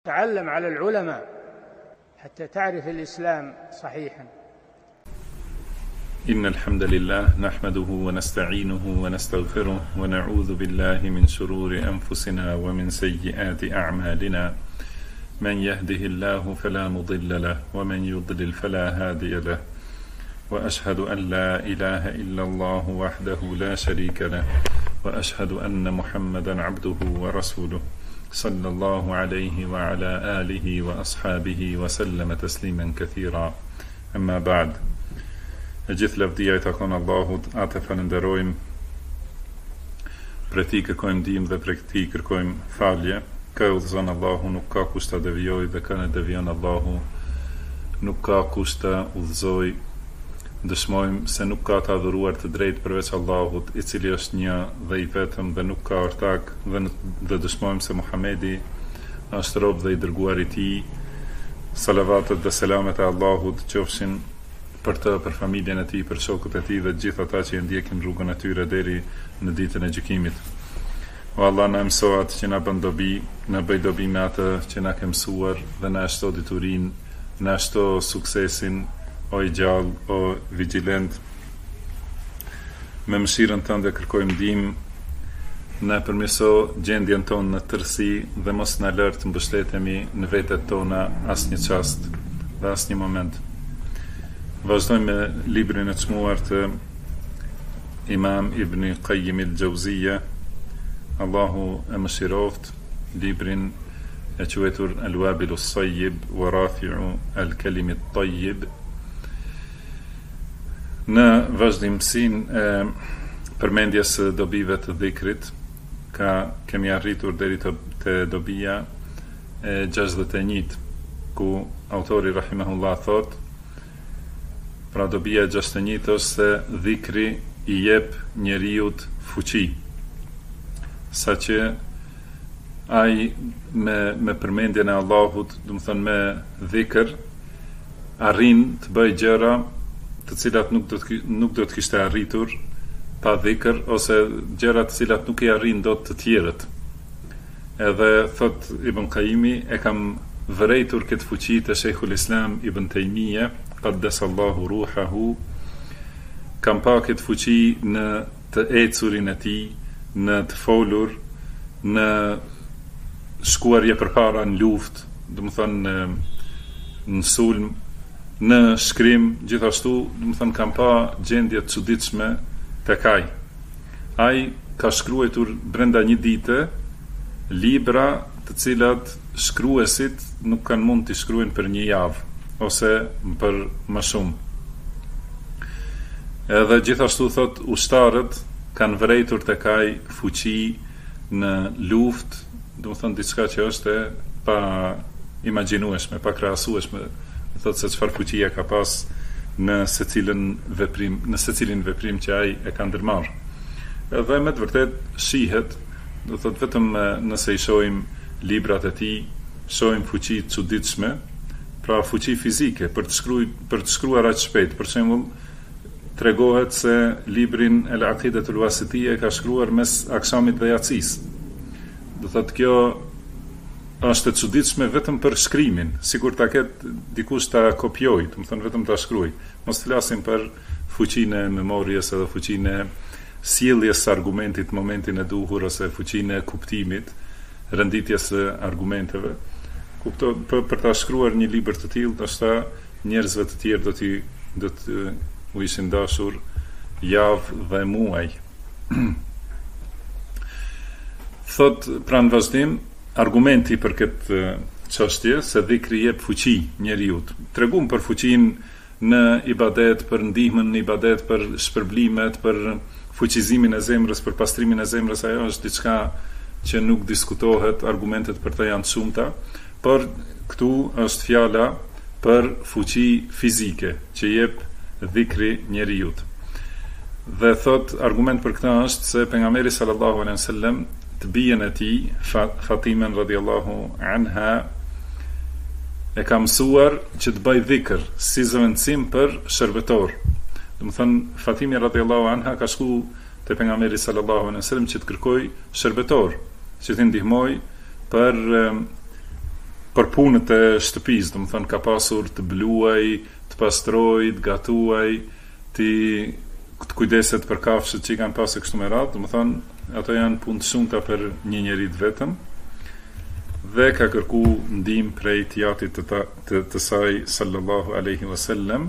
تعلم على العلماء حتى تعرف الإسلام صحيحا. إن الحمد لله نحمده ونستعينه ونستغفره ونعوذ بالله من شرور أنفسنا ومن سيئات أعمالنا. من يهده الله فلا مضل له ومن يضلل فلا هادي له، وأشهد أن لا إله إلا الله وحده لا شريك له، وأشهد أن محمدا عبده ورسوله صلى الله عليه وعلى آله وأصحابه وسلم تسليما كثيرا. أما بعد. E gjithë lavdia I takon Allahut, atë falenderojmë, për Ti kërkojmë ndihmë dhe për Ti kërkojmë falje. Ka udhëzon Allahu, nuk ka kush ta devijojë, dhe ka ne devijon Allahu, nuk ka kush ta udhëzojë. Dëshmojmë se nuk ka të adhuruar të drejtë përveç Allahut, I cili është një dhe I vetëm dhe nuk ka ortak, dhe dëshmojmë se Muhamedi është rob dhe I dërguar I Tij. Salavatet dhe selamet e Allahut qofshin për të, për familjen e tij, për shokët e tij dhe gjithë ata që I ndjekin rrugën e tyre deri në ditën e gjykimit. O Allah, na mëso atë që na bën dobi, na bëj dobi me atë që na ke mësuar dhe na shto diturinë, na shto suksesin, o I gjallë, o vigjilent. Me mëshirën tënde kërkojmë ndihmë, na përmirëso gjendjen tonë në tërësi dhe mos na lër të mbështetemi në vetet tona asnjë çast dhe asnjë moment. Vazhdojmë me librin e çmuar të Imam Ibn Qayyim al-Jauziyja, Allahu e mëshiroft, librin e quajtur Al-Wabil as-Sayyib wa Rafi'u al-Kalim at-Tayyib. Në vazhdimsinë e përmendjes së dobive të dhikrit, kemi arritur deri te dobia e 61, ku autori rahimahullah thot: pra dobia e 61 është se dhikri I jep njeriut fuqi, sa që ai me përmendjen e Allahut, do të thënë me dhikr, arrin të bëj gjëra të cilat nuk do të kishte arritur pa dhikr, ose gjëra të cilat nuk I arrin dot të tjerët. Edhe thot Ibn Qayyimi, e kam vërejtur këtë fuqi të Sheikhul Islam Ibn Taymija, qaddasallahu ruhahu, kam pa këtë fuqi në të ecurin e tij, në të folur, në shkuarje përpara në luftë, do të thonë në sulm, në shkrim, gjithashtu, do të thonë kam pa gjendje të çuditshme tek ai. Ai ka shkruar brenda një dite libra të cilat shkruesit nuk kanë mund të shkruajnë për një javë ose për më shumë. Edhe gjithashtu thot, ushtarët kanë vërejtur tek ai fuqi në luftë, do të thonë diçka që është pa imagjinueshme, pa krahasueshme, thot se çfarë fuqie ka pas në secilin veprim që ai e ka ndërmarrë. Edhe me të vërtet shihet, do thot vetëm nëse I shohim librat e tij, shohim fuqi të çuditshme, pra fuqi fizike për të shkruar aq shpejt. Për shembull, tregohet se librin El-Aqidatul Wasitiyya ka shkruar mes akşamit dhe yacis. Do thotë kjo është e çuditshme vetëm për shkrimin, sikur ta ketë dikush ta kopjoj, do të thonë vetëm ta shkruaj. Mos flasim për fuqinë e memorjes edhe fuqinë e sjelljes së argumentit në momentin e duhur, ose fuqinë e kuptimit, renditjes së argumenteve. Për ta shkruar një libër të tillë, ndoshta njerëzve të tjerë do të u ishin dashur javë dhe muaj. Thot, pra në vazhdim, argumenti për këtë çështje se dhikri jep fuqi njeriut. Tregum për fuqinë në ibadet, për ndihmën në ibadet, për shpërblimet, për fuqizimin e zemrës, për pastrimin e zemrës. Ajo është diçka që nuk diskutohet, argumentet për të janë të shumta, por këtu është fjala për fuqi fizike që jep dhikri njeriut. Dhe thot, argument për këtë është se pejgamberi sallallahu alaihi wasallam të bijen e tij, Fatimen radhiyallahu anha, e ka mësuar që të bëj dhikr si zëvendësim për shërbetor. Do të thënë, Fatimi radhiyallahu anha ka shku te pejgamberi sallallahu alaihi wasallam që të kërkoj shërbetor, që t'i ndihmoj për për punët e shtëpisë, do të thënë ka pasur të bluaj, të pastroj, të gatuaj, të kujdeset për kafshët që i kanë pasur kështu me radhë, do të thënë ato janë punë të shumta për një njeri të vetëm, dhe ka kërku ndihmë prej tjatit të saj sallallahu alaihi wasallam.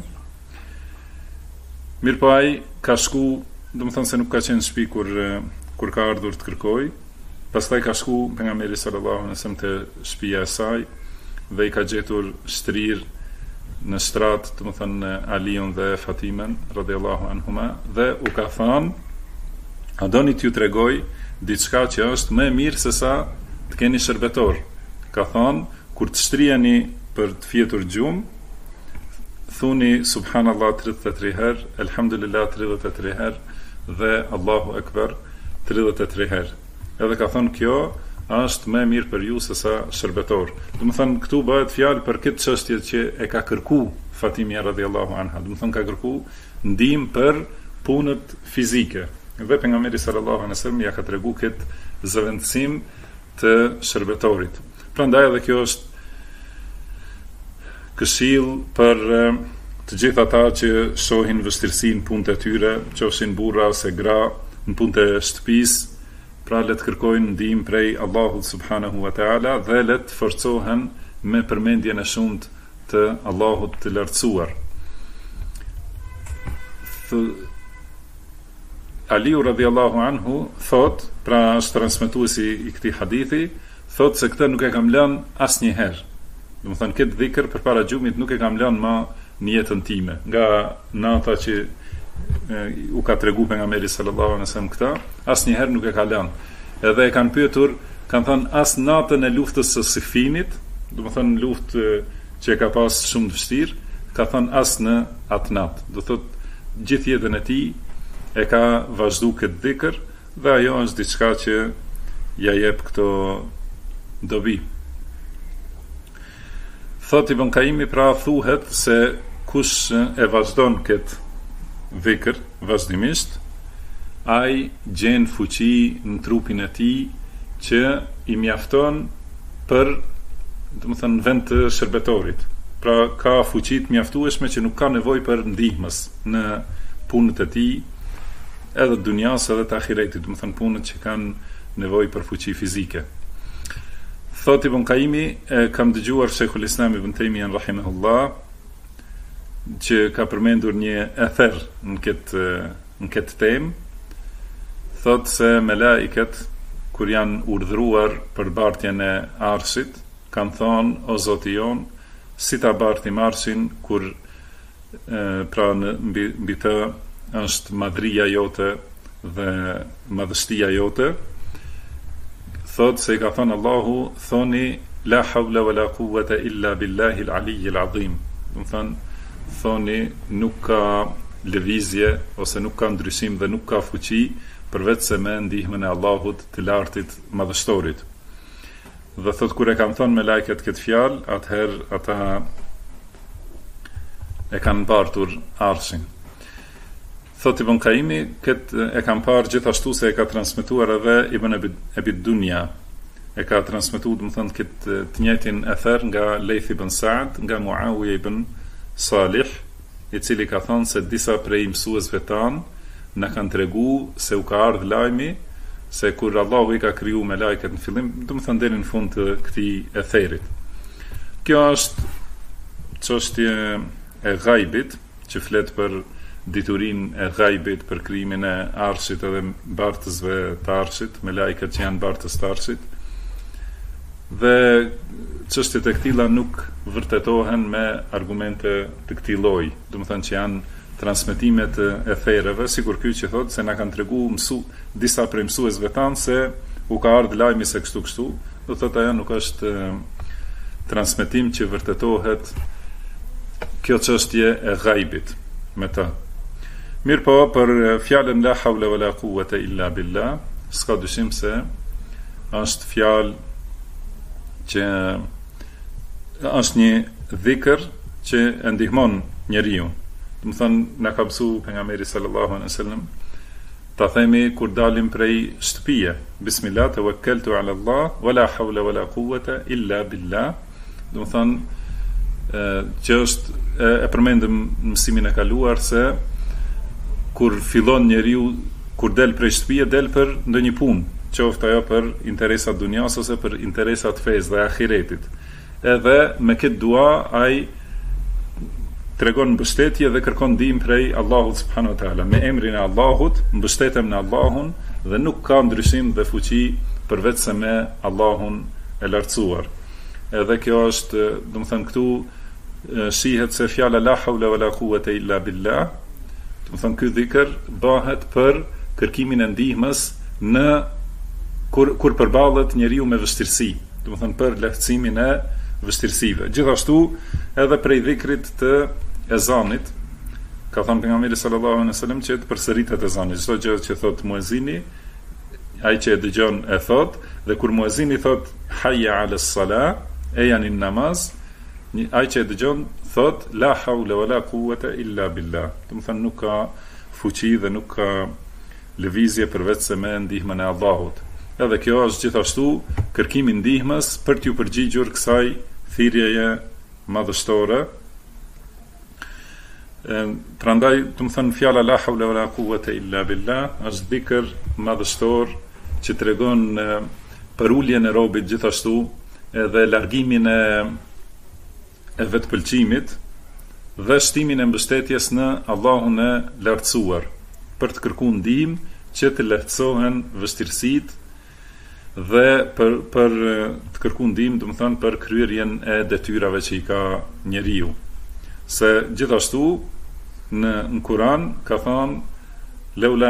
Mirë ai ka shku, do të thënë se nuk ka qenë në shtëpi kur ka ardhur të kërkoj. Pastaj ka shku pejgamberi sallallahu alaihi wasallam te shtëpia e saj dhe i ka gjetur shtrir në shtrat, do të thënë Aliun dhe Fatimen radhiyallahu anhuma, dhe u ka thënë, a doni t'ju tregoj diçka që është më e mirë se sa të keni shërbetor. Ka thënë, kur të shtriheni për të fjetur gjumë, thuni subhanallah 33 herë, elhamdulillah 33 herë dhe Allahu Akbar 33 herë. Edhe ka thënë kjo është më mirë për ju se sa shërbetor. Do të thënë këtu bëhet fjalë për këtë çështje që e ka kërku Fatimia radhiyallahu anha. Do të thënë ka kërku ndihmë për punët fizike. Dhe pejgamberi sallallahu alaihi wasallam ja ka tregu këtë zëvendësim të shërbetorit. Prandaj edhe kjo është këshill për të gjithë ata që shohin vështirësinë në punët e tyre, qofshin burra ose gra në punët e shtëpisë, pra le të kërkojnë ndihmë prej Allahut subhanahu wa taala dhe le të forcohen me përmendjen e shumtë të Allahut të lartësuar. Aliu radhiyallahu anhu thot, pra është transmetuesi i këtij hadithi, thot se këtë nuk e kam lënë asnjëherë. Do të thënë këtë dhikr përpara gjumit nuk e kam lënë më në jetën time, nga nata që u ka tregu pejgamberi sallallahu alaihi wasallam këtë, asnjëherë nuk e ka lënë. Edhe e kanë pyetur, kanë thënë as natën e luftës së Sifinit, do të thënë luftë që e ka pas shumë të vështirë, ka thënë as në atë natë. Do thotë gjithë jetën e tij e ka vazhduar këtë dhikr dhe ajo është diçka që ja jep këto dobi. Thot Ibn Kaimi, pra thuhet se kush e vazhdon këtë dhikr vazhdimisht, ai gjen fuqi në trupin e tij që i mjafton për, do të thënë, vend të shërbetorit. Pra ka fuqi të mjaftueshme që nuk ka nevojë për ndihmës në punët e tij, edhe të dunjas edhe të ahiretit, do të thënë punët që kanë nevojë për fuqi fizike. Thot Ibn Kaimi, kam dëgjuar Sheikhul Islam Ibn Taymiyyah rahimahullah që ka përmendur një ether në këtë temë. Thot se melaiket kur janë urdhëruar për bartjen e arshit, kanë thonë, o Zoti jon, si ta bartim arshin kur pra mbi të është madhria jote dhe madhështia jote. Thot se i ka thonë Allahu, thoni la hawla wala quwwata illa billahi al-aliy al-azim. Do të thoni nuk ka lëvizje ose nuk ka ndryshim dhe nuk ka fuqi përveç se me ndihmën e Allahut të lartit madhështorit. Dhe thot kur e kanë thonë me lajket këtë fjalë, atëherë ata e kanë bartur arshin. Thot Ibn Kaimi, këtë e kanë parë gjithashtu se e ka transmetuar edhe Ibn Abi Dunya. E ka transmetuar, do të thënë, këtë të njëjtin ether nga Layth ibn Sa'd, nga Muawiya ibn Salih, i cili ka thënë se disa prej mësuesve tanë na kanë tregu se u ka ardhur lajmi se kur Allahu i ka kriju me lajket në fillim, do të thënë deri në fund të këtij etherit. Kjo është çështje e ghaibit, që flet për diturinë e ghaibit, për krijimin e arshit edhe bartësve të arshit, me lajket që janë bartës të arshit. Dhe çështjet e këtilla nuk vërtetohen me argumente të këtij lloji, do të thënë që janë transmetimet e thereve, sikur ky që thotë se na kanë treguar disa prej mësuesve tanë se u ka ardhur lajmi se kështu, do thotë ajo nuk është transmetim që vërtetohet kjo çështje e ghaibit me të. Mirë po, për fjalën la hawla wala quwwata illa billah, s'ka dyshim se është fjalë që është një dhikr që e ndihmon njeriu. Do të thënë, na ka mësuar pejgamberi sallallahu alaihi wasallam ta themi kur dalim prej shtëpie, bismillah tawakkaltu ala Allah wala hawla wala quwwata illa billah. Do të thonë që është e përmendëm në mësimin e kaluar se kur fillon njeriu, kur del prej shtëpie, del për ndonjë punë, qoftë ajo për interesat dunjas ose për interesat fesë dhe ahiretit. Edhe me këtë dua ai tregon mbështetje dhe kërkon ndihmë prej Allahut subhanahu wa taala. Me emrin e Allahut mbështetem në Allahun dhe nuk ka ndryshim dhe fuqi përveç se me Allahun e lartësuar. Edhe kjo është, do të thënë këtu shihet se fjala la hawla wala quwata illa billah, do të thënë ky dhikr bëhet për kërkimin e ndihmës në kur përballet njeriu me vështirësi, do të thënë për lehtësimin e vështirësive. Gjithashtu edhe prej dhikrit të ezanit, ka thënë pejgamberi sallallahu alaihi wasallam që të përsëritet ezani, çdo gjë që thot muezini, ai që e dëgjon e thot, dhe kur muezini thot hayya ala salah, e janë në namaz, ai që e dëgjon thot la hawla wala quwata illa billah. Do të thënë nuk ka fuqi dhe nuk ka lëvizje përveç se me ndihmën e Allahut. Edhe kjo është gjithashtu kërkimi ndihmës për t'ju përgjigjur kësaj thirrjeje madhështore. Prandaj, do të thënë fjala la hawla wala quwata illa billah është dhikr madhështor që tregon për uljen e robit, gjithashtu edhe largimin e vetpëlqimit dhe shtimin e mbështetjes në Allahun e lartësuar, për të kërkuar ndihmë që të lehtësohen vështirësitë dhe për të kërkuar ndihmë, do të thënë për kryerjen e detyrave që i ka njeriu. Se gjithashtu në Kur'an ka thënë leula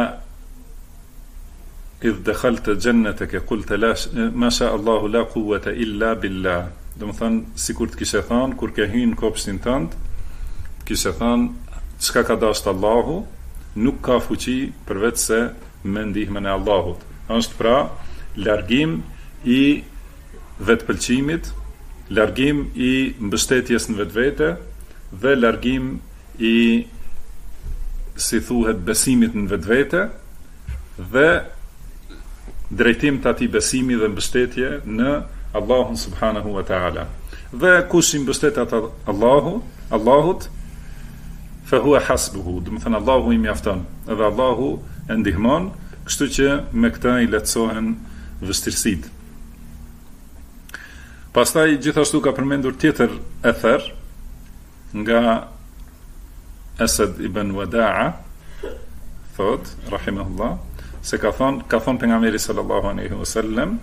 idh dakhalta jannataka qulta la ma sha Allahu la quwwata illa billah. Do të thënë sikur të kishe thënë kur ke hyrë në kopshtin tënd, kishe thënë çka ka dashur Allahu, nuk ka fuqi përveç se me ndihmën e Allahut. Është pra largim i vetpëlqimit, largim i mbështetjes në vetvete dhe largim i, si thuhet, besimit në vetvete dhe drejtim të atij besimi dhe mbështetje në Allahun subhanahu wa taala. Dhe kush i mbështetet Allahut, fa huwa hasbuhu, do të thënë Allahu i mjafton, edhe Allahu e ndihmon, kështu që me këtë i lehtësohen vështirësitë. Pastaj gjithashtu ka përmendur tjetër ether nga Asad ibn Wada'a, thot rahimahullah, se ka thon pejgamberi sallallahu alaihi wasallam,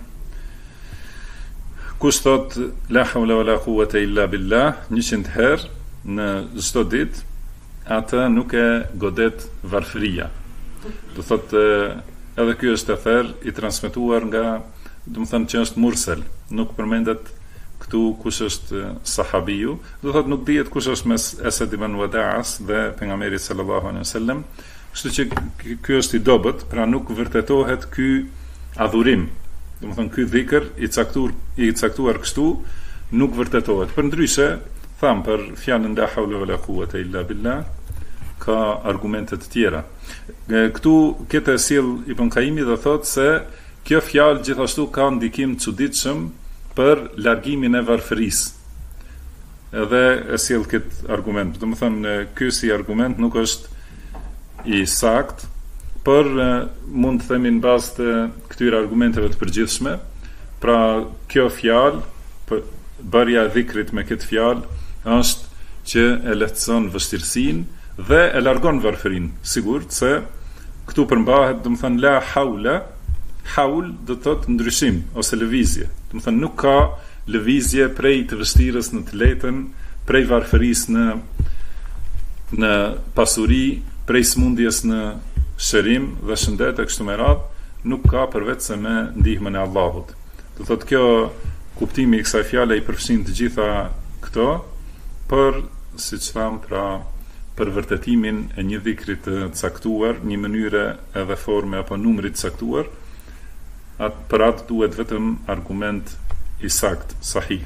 kush thot la hawla wala quwata illa billah 100 herë në çdo ditë, atë nuk e godet varfëria. Do thot edhe ky është ether i transmetuar nga, do të thënë që është mursel, nuk përmendet këtu kush është sahabiu, do thot nuk dihet kush është mes Asad ibn Wada'as dhe pejgamberit sallallahu alaihi wasallam, kështu që ky është i dobët, pra nuk vërtetohet ky adhurim. Do të thënë ky dhikr i caktuar kështu nuk vërtetohet. Përndryshe, tham për fjalën la hawla wala quwata illa billah ka argumente të tjera. Këtu këtë sjell Ibn Qayyimi dhe thot se kjo fjalë gjithashtu ka ndikim çuditshëm për largimin e varfërisë. Edhe e sjell këtë argument. Do të thënë ky si argument nuk është i sakt, por mund të themi në bazë të këtyre argumenteve të përgjithshme, pra kjo fjalë, bërja e dhikrit me këtë fjalë është që e lehtëson vështirësinë dhe e largon varfërinë. Sigurt se këtu përmbahet, do të thënë la haula, haul do të thotë ndryshim ose lëvizje. Do të thënë nuk ka lëvizje prej të vështirës në të lehtën, prej varfërisë në pasuri, prej smundjes në shërim dhe shëndet e kështu me radhë, nuk ka përveç se me ndihmën e Allahut. Do thotë kjo kuptimi i kësaj fjale i përfshin të gjitha këto, për siç tham, pra për vërtetimin e një dhikri të caktuar, një mënyre edhe forme apo numri të caktuar, për atë duhet vetëm argument i sakt, sahih.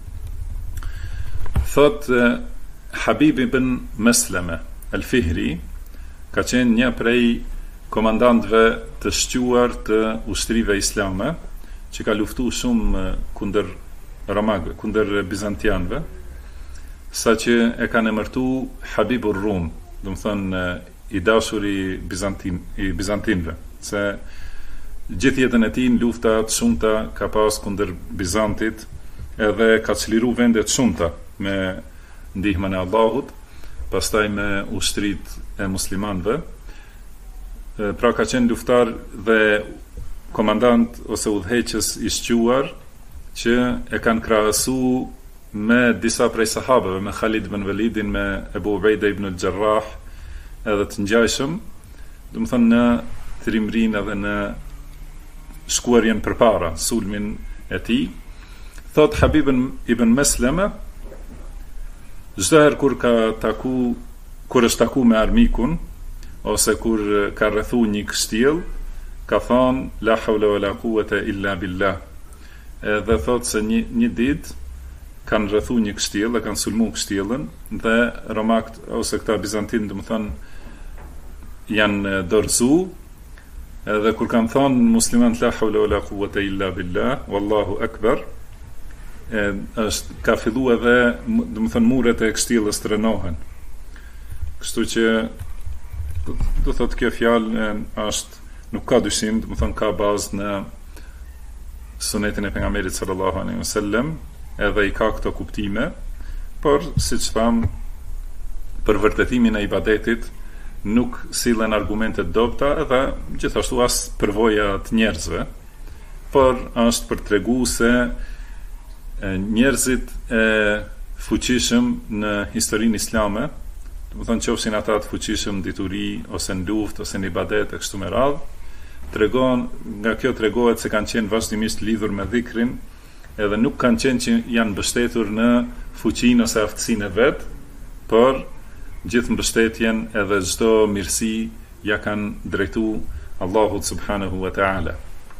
Thot Habib ibn Maslama al-Fihri ka qenë një prej komandantëve të shquar të ushtrive islame, që ka luftuar shumë kundër romakëve, kundër bizantianëve, saqë e kanë emërtu Habibur Rum, do të thonë i dashur i bizantinëve, se gjithë jetën e tij në lufta të shumta ka pas kundër Bizantit, edhe ka çliru vende të shumta me ndihmën e Allahut, pastaj me ushtritë e muslimanëve. Pra ka qenë luftar dhe komandant ose udhëheqës i shquar që e kanë krahasu me disa prej sahabëve, me Khalid ibn Walidin, me Ebu Ubejda ibn al-Jarrah, edhe të ngjajshëm, do të thonë në trimrinë edhe në shkuarjen përpara, sulmin e tij. Thot Habib ibn Mesleme, çdo herë kur është taku me armikun ose kur ka rrethu një kështjell, ka thonë la hawla wala quwata illa billah. Dhe thot se një ditë kanë rrethu një kështjell, dhe kanë sulmu kështjellën, dhe romakët ose këta bizantinë, do të thonë janë dorëzu, edhe kur kanë thonë muslimanët la hawla wala quwata illa billah, wallahu akbar, ka fillu edhe, do të thonë, muret e kështjellës të rënohen. Kështu që do thotë kjo fjalë nuk ka dyshim, do të thonë ka bazë në sunetin e pejgamberit sallallahu alaihi wasallam, edhe i ka këto kuptime, por siç tham, për vërtetimin e ibadetit nuk sillen argumente të dobta, edhe gjithashtu as përvoja të njerëzve, por është për t'tregu se njerëzit e fuqishëm në historinë islame, do të thonë qofshin ata të fuqishëm dituri ose në luftë ose në ibadet e kështu me radhë, nga kjo tregohet se kanë qenë vazhdimisht lidhur me dhikrin, edhe nuk kanë qenë që janë mbështetur në fuqinë ose aftësinë e vet, por gjithë mbështetjen edhe çdo mirësi ja kanë drejtu Allahut subhanahu wa taala.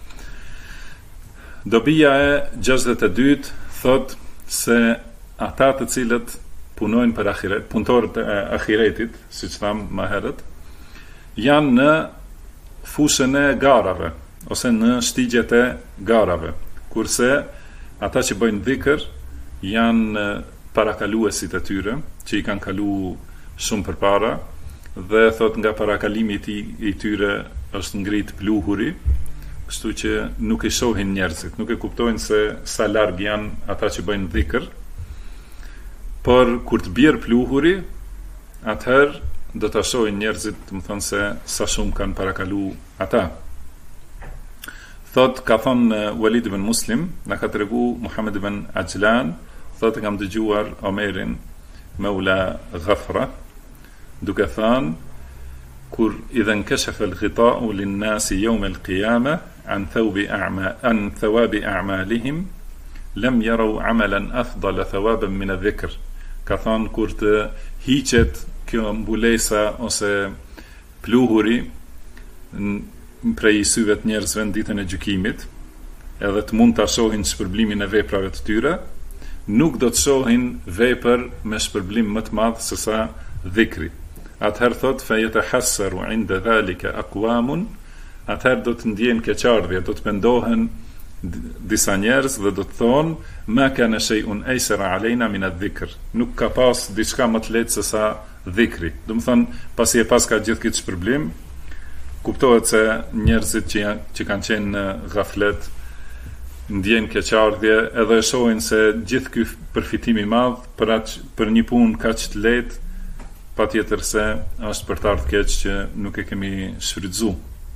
Dobia e 62 thot se ata të cilët punojnë për ahiret, punëtorët e ahiretit, siç tham më herët, janë në fushën e garave ose në shtigjet e garave, kurse ata që bëjnë dhikr janë parakaluesit e tyre, që i kanë kalu shumë përpara, dhe thot nga parakalimi i tyre është ngrit pluhuri, kështu që nuk i shohin njerëzit, nuk e kuptojnë se sa larg janë ata që bëjnë dhikr, por kur të bjerë pluhuri, atëherë do të shohin njerëzit, të më thonë se sa shumë kanë parakalu ata. Thot, ka thonë Walid ibn Muslim, na ka tregu Muhammed ibn Ajlan, thot e kam dëgjuar Omerin Maula Ghafra, duke thënë, kur idhen keshef el ghita'u lin nasi yawm al qiyama an thawabi a'malihim lam yaraw amalan afdala thawaban min adh-dhikr. Ka thonë kur të hiqet kjo mbulesa ose pluhuri prej syve të njerëzve në ditën e gjykimit, edhe të mund të shohin shpërblimin e veprave të tyre, nuk do të shohin vepër me shpërblim më të madh se sa dhikri. Atëherë thot fa yatahassaru 'inda dhalika aqwamun, atëherë do të ndjen keqardhje, do të pendohen disa njerëz dhe do të thonë ma kana shay'un aysara alejna min adh-dhikr, nuk ka pas diçka më të lehtë se sa dhikri. Do të thonë pasi e pas ka gjithë këtë shpërblim, kuptohet se njerëzit që kanë qenë në ghaflet ndjen keqardhje, edhe e shohin se gjithë ky përfitim i madh për një punë kaq të lehtë, patjetër se është për të ardhur keq që nuk e kemi shfrytzuar.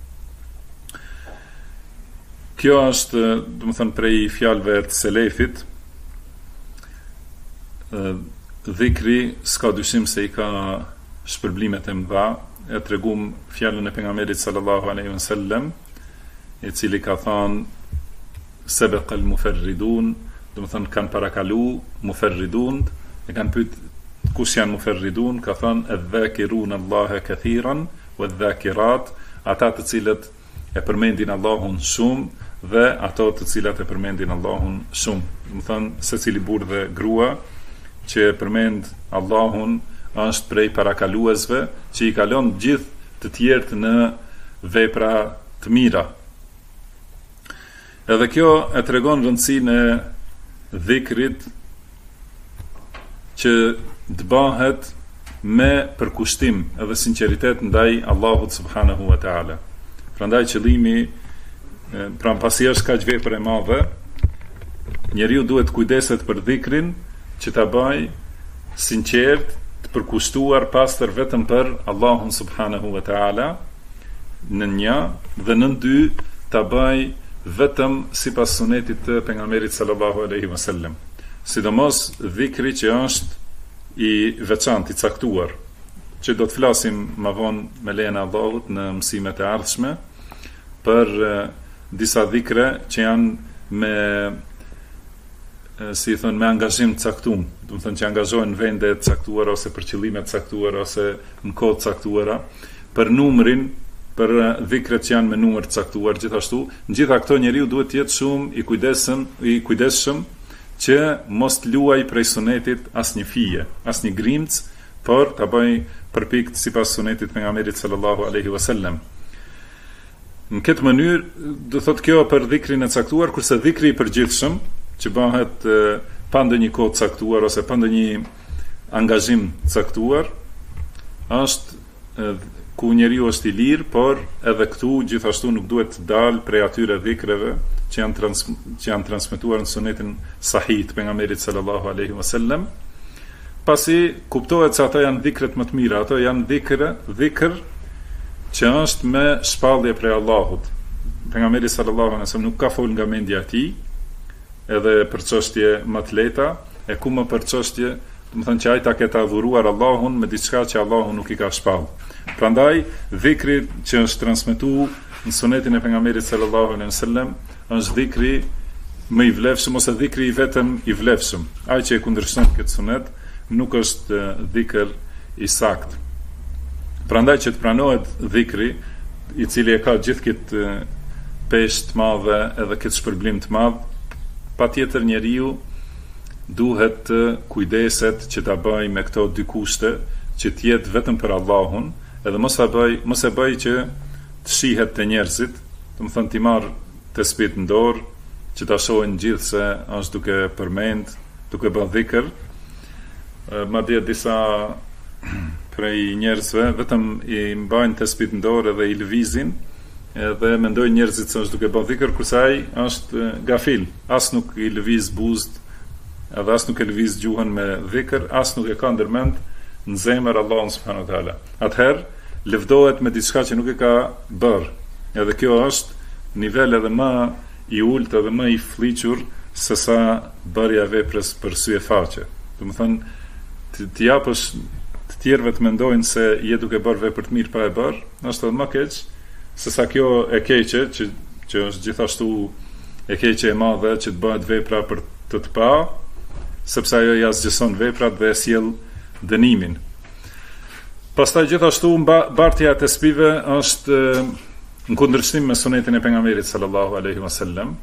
Kjo është, do të thënë, prej fjalëve të selefit. Dhikri s'ka dyshim se i ka shpërblimet e mëdha. E tregum fjalën e pejgamberit sallallahu alaihi wasallam, i cili ka thënë sabaqa al-mufarridun, do të thënë kanë parakalu mufarridun, e kanë pyet kush janë mufarridun, ka thënë adh-dhakirun Allaha kathiran wadh-dhakirat, ata të cilët e përmendin Allahun shumë dhe ato të cilat e përmendin Allahun shumë. Do të thënë secili burr dhe grua që e përmend Allahun është prej parakaluesve që i kalon gjithë të tjerët në vepra të mira. Edhe kjo e tregon rëndësinë e dhikrit që të bëhet me përkushtim edhe sinqeritet ndaj Allahut subhanahu wa taala. Prandaj qëllimi, pra pasi është kaq vepër e madhe, njeriu duhet kujdeset për dhikrin që ta bëj sinqert, të përkushtuar pastër vetëm për Allahun subhanahu wa taala, në një, dhe në dy ta bëj vetëm sipas sunetit të pejgamberit sallallahu alaihi wasallam. Sidomos dhikri që është i veçantë, i caktuar, që do të flasim më vonë me lejen e Allahut në mësimet e ardhshme për disa dhikre që janë me si thon me angazhim të caktuar, do të thonë që angazhohen në vende të caktuara ose për qëllime të caktuara ose në kohë të caktuara, për numrin, për dhikret që janë me numër të caktuar. Gjithashtu, në gjitha këto njeriu duhet të jetë shumë i kujdesshëm që mos të luaj prej sunetit asnjë fije, asnjë grimc, por ta bëj përpikt sipas sunetit pejgamberit sallallahu alaihi wasallam. Në këtë mënyrë, do thotë kjo për dhikrin e caktuar, kurse dhikri i përgjithshëm që bëhet pa ndonjë kohë caktuar ose pa ndonjë angazhim caktuar, është ku njeriu është i lirë, por edhe këtu gjithashtu nuk duhet të dalë prej atyre dhikreve që janë transmetuar në sunetin sahih të pejgamberit sallallahu alaihi wasallam, pasi kuptohet se ato janë dhikret më të mira, ato janë dhikr që është me shpallje prej Allahut. Pejgamberi sallallahu alaihi wasallam nuk ka fol nga mendja e tij, edhe për çështje më të lehta, e ku më për çështje, do të thonë që ai ta ketë adhuruar Allahun me diçka që Allahu nuk i ka shpall. Prandaj dhikri që është transmetuar në sunetin e pejgamberit sallallahu alaihi wasallam është dhikri më i vlefshëm ose dhikri i vetëm i vlefshëm. Ai që e kundërshton këtë sunet nuk është dhikr i saktë. Prandaj që të pranohet dhikri i cili e ka gjithë këtë peshë të madhe edhe këtë shpërblim të madh, patjetër njeriu duhet të kujdeset që ta bëj me këto dy kushte, që të jetë vetëm për Allahun, edhe mos e bëj që të shihet te njerëzit, do të thonë ti marr tespit në dorë, që ta shohin gjithë se është duke përmend, duke bën dhikr. Madje disa prej njerëzve vetëm i mbajnë tespit në dorë edhe i lëvizin, edhe mendojnë njerëzit se është duke bën dhikr, kurse ai është gafil, as nuk i lëviz buzët, edhe as nuk e lëviz gjuhën me dhikr, as nuk e ka ndërmend në zemër Allahun subhanahu wa taala. Atëherë lëvdohet me diçka që nuk e ka bërë. Edhe kjo është nivel edhe më i ulët edhe më i fliqur se sa bërja e veprës për sy e faqe. Do të thonë të japësh të tjerëve të mendojnë se je duke bërë vepër të mirë pa e bërë, është edhe më keq se sa kjo e keqe, që është gjithashtu e keqe e madhe që të bëhet vepra për të pa, sepse ajo ja zgjeson veprat dhe sjell dënimin. Pastaj gjithashtu bartja e tespive është në kundërshtim me sunetin e pejgamberit sallallahu alaihi wasallam.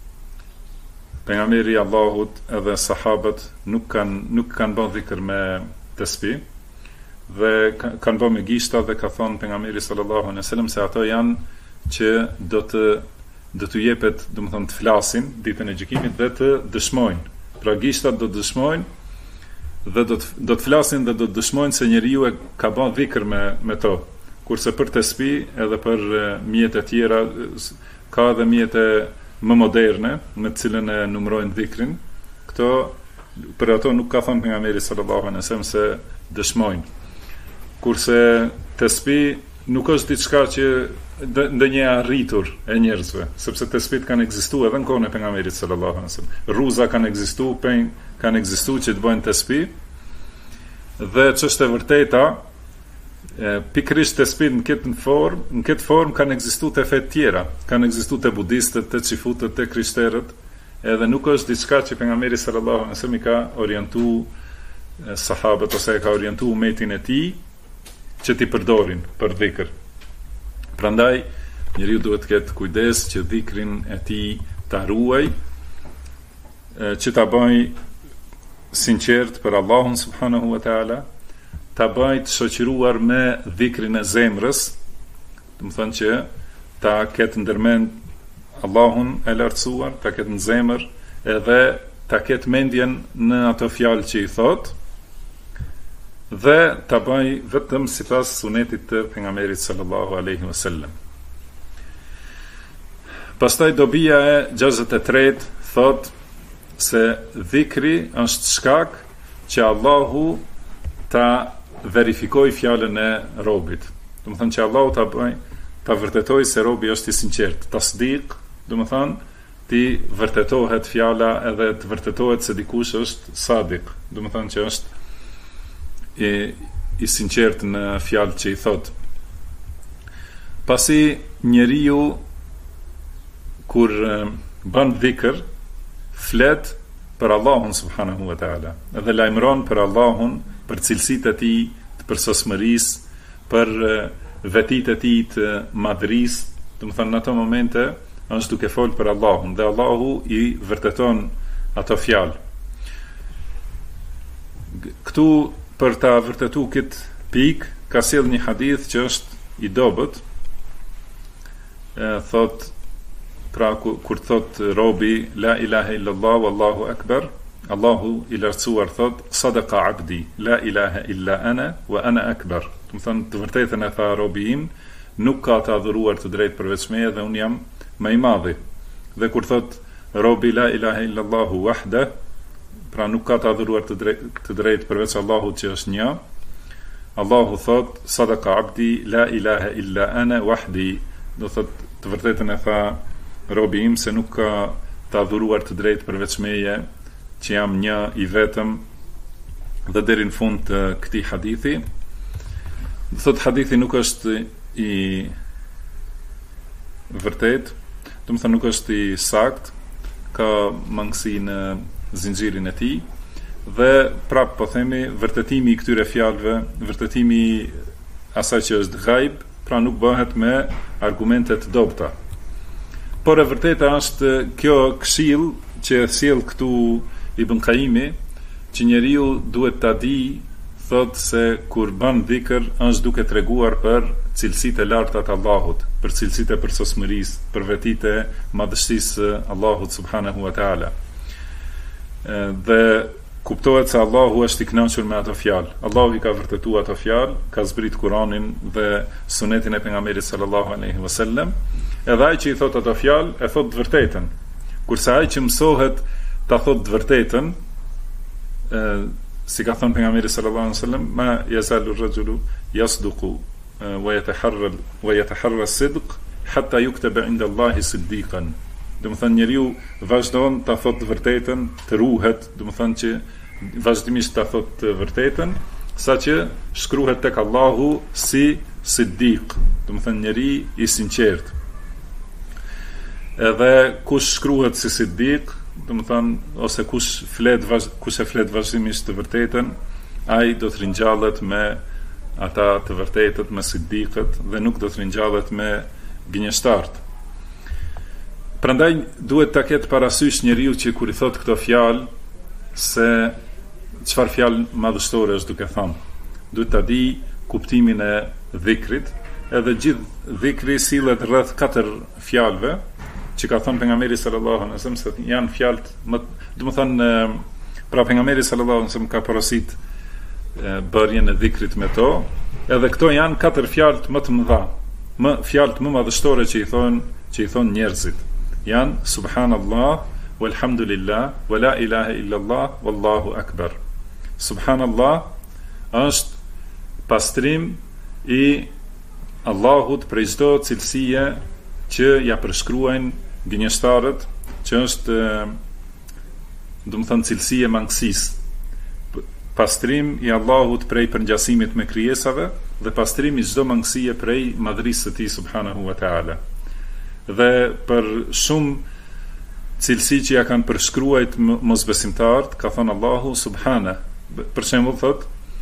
Pejgamberi i Allahut edhe sahabët nuk kanë bërë dhikr me tespi, dhe kanë bërë me gishta, dhe ka thonë pejgamberi sallallahu alaihi wasallam se ato janë që do të jepet, do të thonë të flasin ditën e gjykimit dhe të dëshmojnë. Pra gishtat do të dëshmojnë dhe do të flasin dhe do të dëshmojnë se njeriu e ka bërë dhikr me to. Kurse për tespi edhe për mjete tjera ka edhe mjete më moderne me të cilën e numërojnë dhikrin. Këto për ato nuk ka thënë pejgamberi sallallahu alaihi wasallam se dëshmojnë. Kurse tespi nuk është diçka që ndonjë arritur e njerëzve, sepse tespit kanë ekzistuar edhe në kohën e pejgamberit sallallahu alaihi wasallam. Rruza kanë ekzistuar që të bëjnë tespi, dhe ç'është e vërteta, pikërisht tespit në këtë formë kanë ekzistuar te fe tjera, kanë ekzistuar te budistët, te xifutët, te krishterët, edhe nuk është diçka që pejgamberi sallallahu alaihi wasallam i ka orientuar sahabët ose e ka orientuar umetin e tij që t'i përdorin për dhikr. Prandaj njeriu duhet të ketë kujdes që dhikrin e tij ta ruaj, që ta bëj sinqert për Allahun subhanahu wa taala, ta bëj të shoqëruar me dhikrin e zemrës, do të thonë që ta ketë ndërmend Allahun e lartësuar, ta ketë në zemër, edhe ta ketë mendjen në ato fjalë që i thot dhe ta bëj vetëm sipas sunetit të pejgamberit sallallahu alaihi wasallam. Pastaj dobia e 63 thot se dhikri është shkak që Allahu ta verifikoj fjalën e robit. Do të thonë që Allahu ta vërtetoj se robi është i sinqert. Tasdiq, do të thonë ti vërtetohet fjala edhe të vërtetohet se dikush është sadiq. Do të thonë që është i sinqert në fjalë që i thot. Pasi njeriu kur bën dhikr, flet për Allahun subhanahu wa taala, edhe lajmëron për Allahun, për cilësitë e tij të përsosmërisë, për vetitë e tij të madhërisë, do të thonë në ato momente është duke fol për Allahun dhe Allahu i vërteton ato fjalë. Këtu për ta vërtetuar këtë pikë ka sjell një hadith që është i dobët. Thot pra kur thot robi la ilaha illallah wallahu akbar, Allahu i lartësuar thot sadaqa abdi la ilaha illa ana wa ana akbar. Do të thonë të vërtetën e tha robi im, nuk ka të adhuruar të drejtë përveç meje dhe un jam më i madhi. Dhe kur thot robi la ilaha illallah wahda, pra nuk ka të adhuruar të drejtë përveç Allahut që është një, Allahu thot sadaqa abdi la ilaha illa ana wahdi. Do thot të vërtetën e tha robi im se nuk ka të adhuruar të drejtë përveç meje, që jam një i vetëm, dhe deri në fund të këtij hadithi. Do thot hadithi nuk është i vërtet, do të thonë nuk është i sakt, ka mangësi në zinxhirin e tij, dhe prap po themi vërtetimi i këtyre fjalëve, vërtetimi i asaj që është ghaib, pra nuk bëhet me argumente të dobta. Por e vërteta është kjo këshill që sjell këtu Ibn Qayyimi, që njeriu duhet ta di, thot se kur bën dhikr është duke treguar për cilësitë e larta të Allahut, për cilësitë e përsosmërisë, për vetitë e madhështisë së Allahut subhanahu wa taala. Dhe kuptohet se Allahu është i kënaqur me ato fjalë. Allahu i ka vërtetuar ato fjalë, ka zbrit Kur'anin dhe sunetin e pejgamberit sallallahu alaihi wasallam. Edhe ai që i thot ato fjalë e thot të vërtetën. Kurse ai që mësohet ta thot të vërtetën, si ka thënë pejgamberi sallallahu alaihi wasallam, ma yazalu ar-rajulu yasduqu wa yataharra as-sidq hatta yuktaba 'inda Allahi siddiqan. Do të thënë njeriu vazhdon ta thotë të vërtetën, të ruhet, do të thënë që vazhdimisht ta thotë të vërtetën, saqë shkruhet tek Allahu si siddiq, do të thënë njeri i sinqert. Edhe kush shkruhet si siddiq, do të thënë ose kush e flet vazhdimisht të vërtetën, ai do të ringjallet me ata të vërtetët, me siddiqët, dhe nuk do të ringjallet me gënjeshtarët. Prandaj duhet ta ketë parasysh njeriu që kur i thot këto fjalë se çfarë fjalë madhështore është duke thënë. Duhet ta di kuptimin e dhikrit, edhe gjithë dhikri sillet rreth 4 fjalëve që ka thënë pejgamberi sallallahu alaihi wasallam se janë fjalët më, do të thënë, pra pejgamberi sallallahu alaihi wasallam ka porosit bërjen e dhikrit me to, edhe këto janë 4 fjalë më të mëdha, fjalët më madhështore që i thon njerëzit. Janë subhanallah, walhamdulillah, wa la ilaha illallah, wallahu akbar. Subhanallah është pastrim i Allahut prej çdo cilësie që ja përshkruajnë gënjeshtarët, që është, do të thënë, cilësi e mangësisë. Pastrim i Allahut prej përngjasimit me krijesave dhe pastrim i çdo mangësie prej madhërisë së tij subhanahu wa taala. Dhe për shumë cilësi që ja kanë përshkruajt mosbesimtarët, ka thënë Allahu subhana. Për shembull thot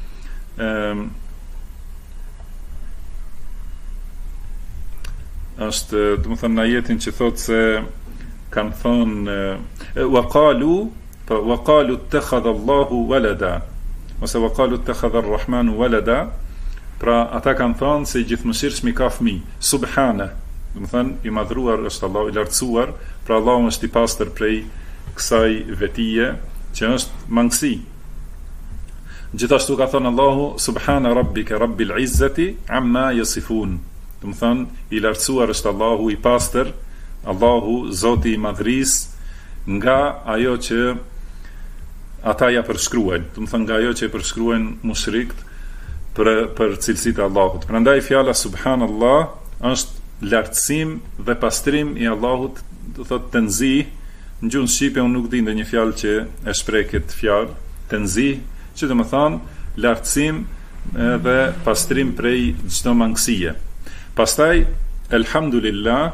është, do të thënë, në ajetin që thot se kanë thënë wa qalu ittakhadha Allahu walada, ose wa qalu ittakhadha ar-Rahmanu walada, pra ata kanë thënë se i gjithëmëshirshmi ka fëmijë. Subhana, do të thënë, i madhruar është Allahu, i lartësuar, pra Allahu është i pastër prej kësaj vetije që është mangësi. Gjithashtu ka thënë Allahu subhana rabbika rabbil izzati amma yasifun. Do të thonë i lartësuar është Allahu i pastër, Allahu Zoti i madhrisë nga ajo që ata ja përshkruajnë. Do të thonë nga ajo që e përshkruajnë mushrikët për cilësitë e Allahut. Prandaj fjala subhanallah është lartësim dhe pastrim i Allahut, do thotë tanzih. Në gjuhën shqipe unë nuk di ndonjë fjalë që e shpreh këtë fjalë, tanzih, që do të thonë lartësim dhe pastrim prej çdo mangësie. Pastaj elhamdulillah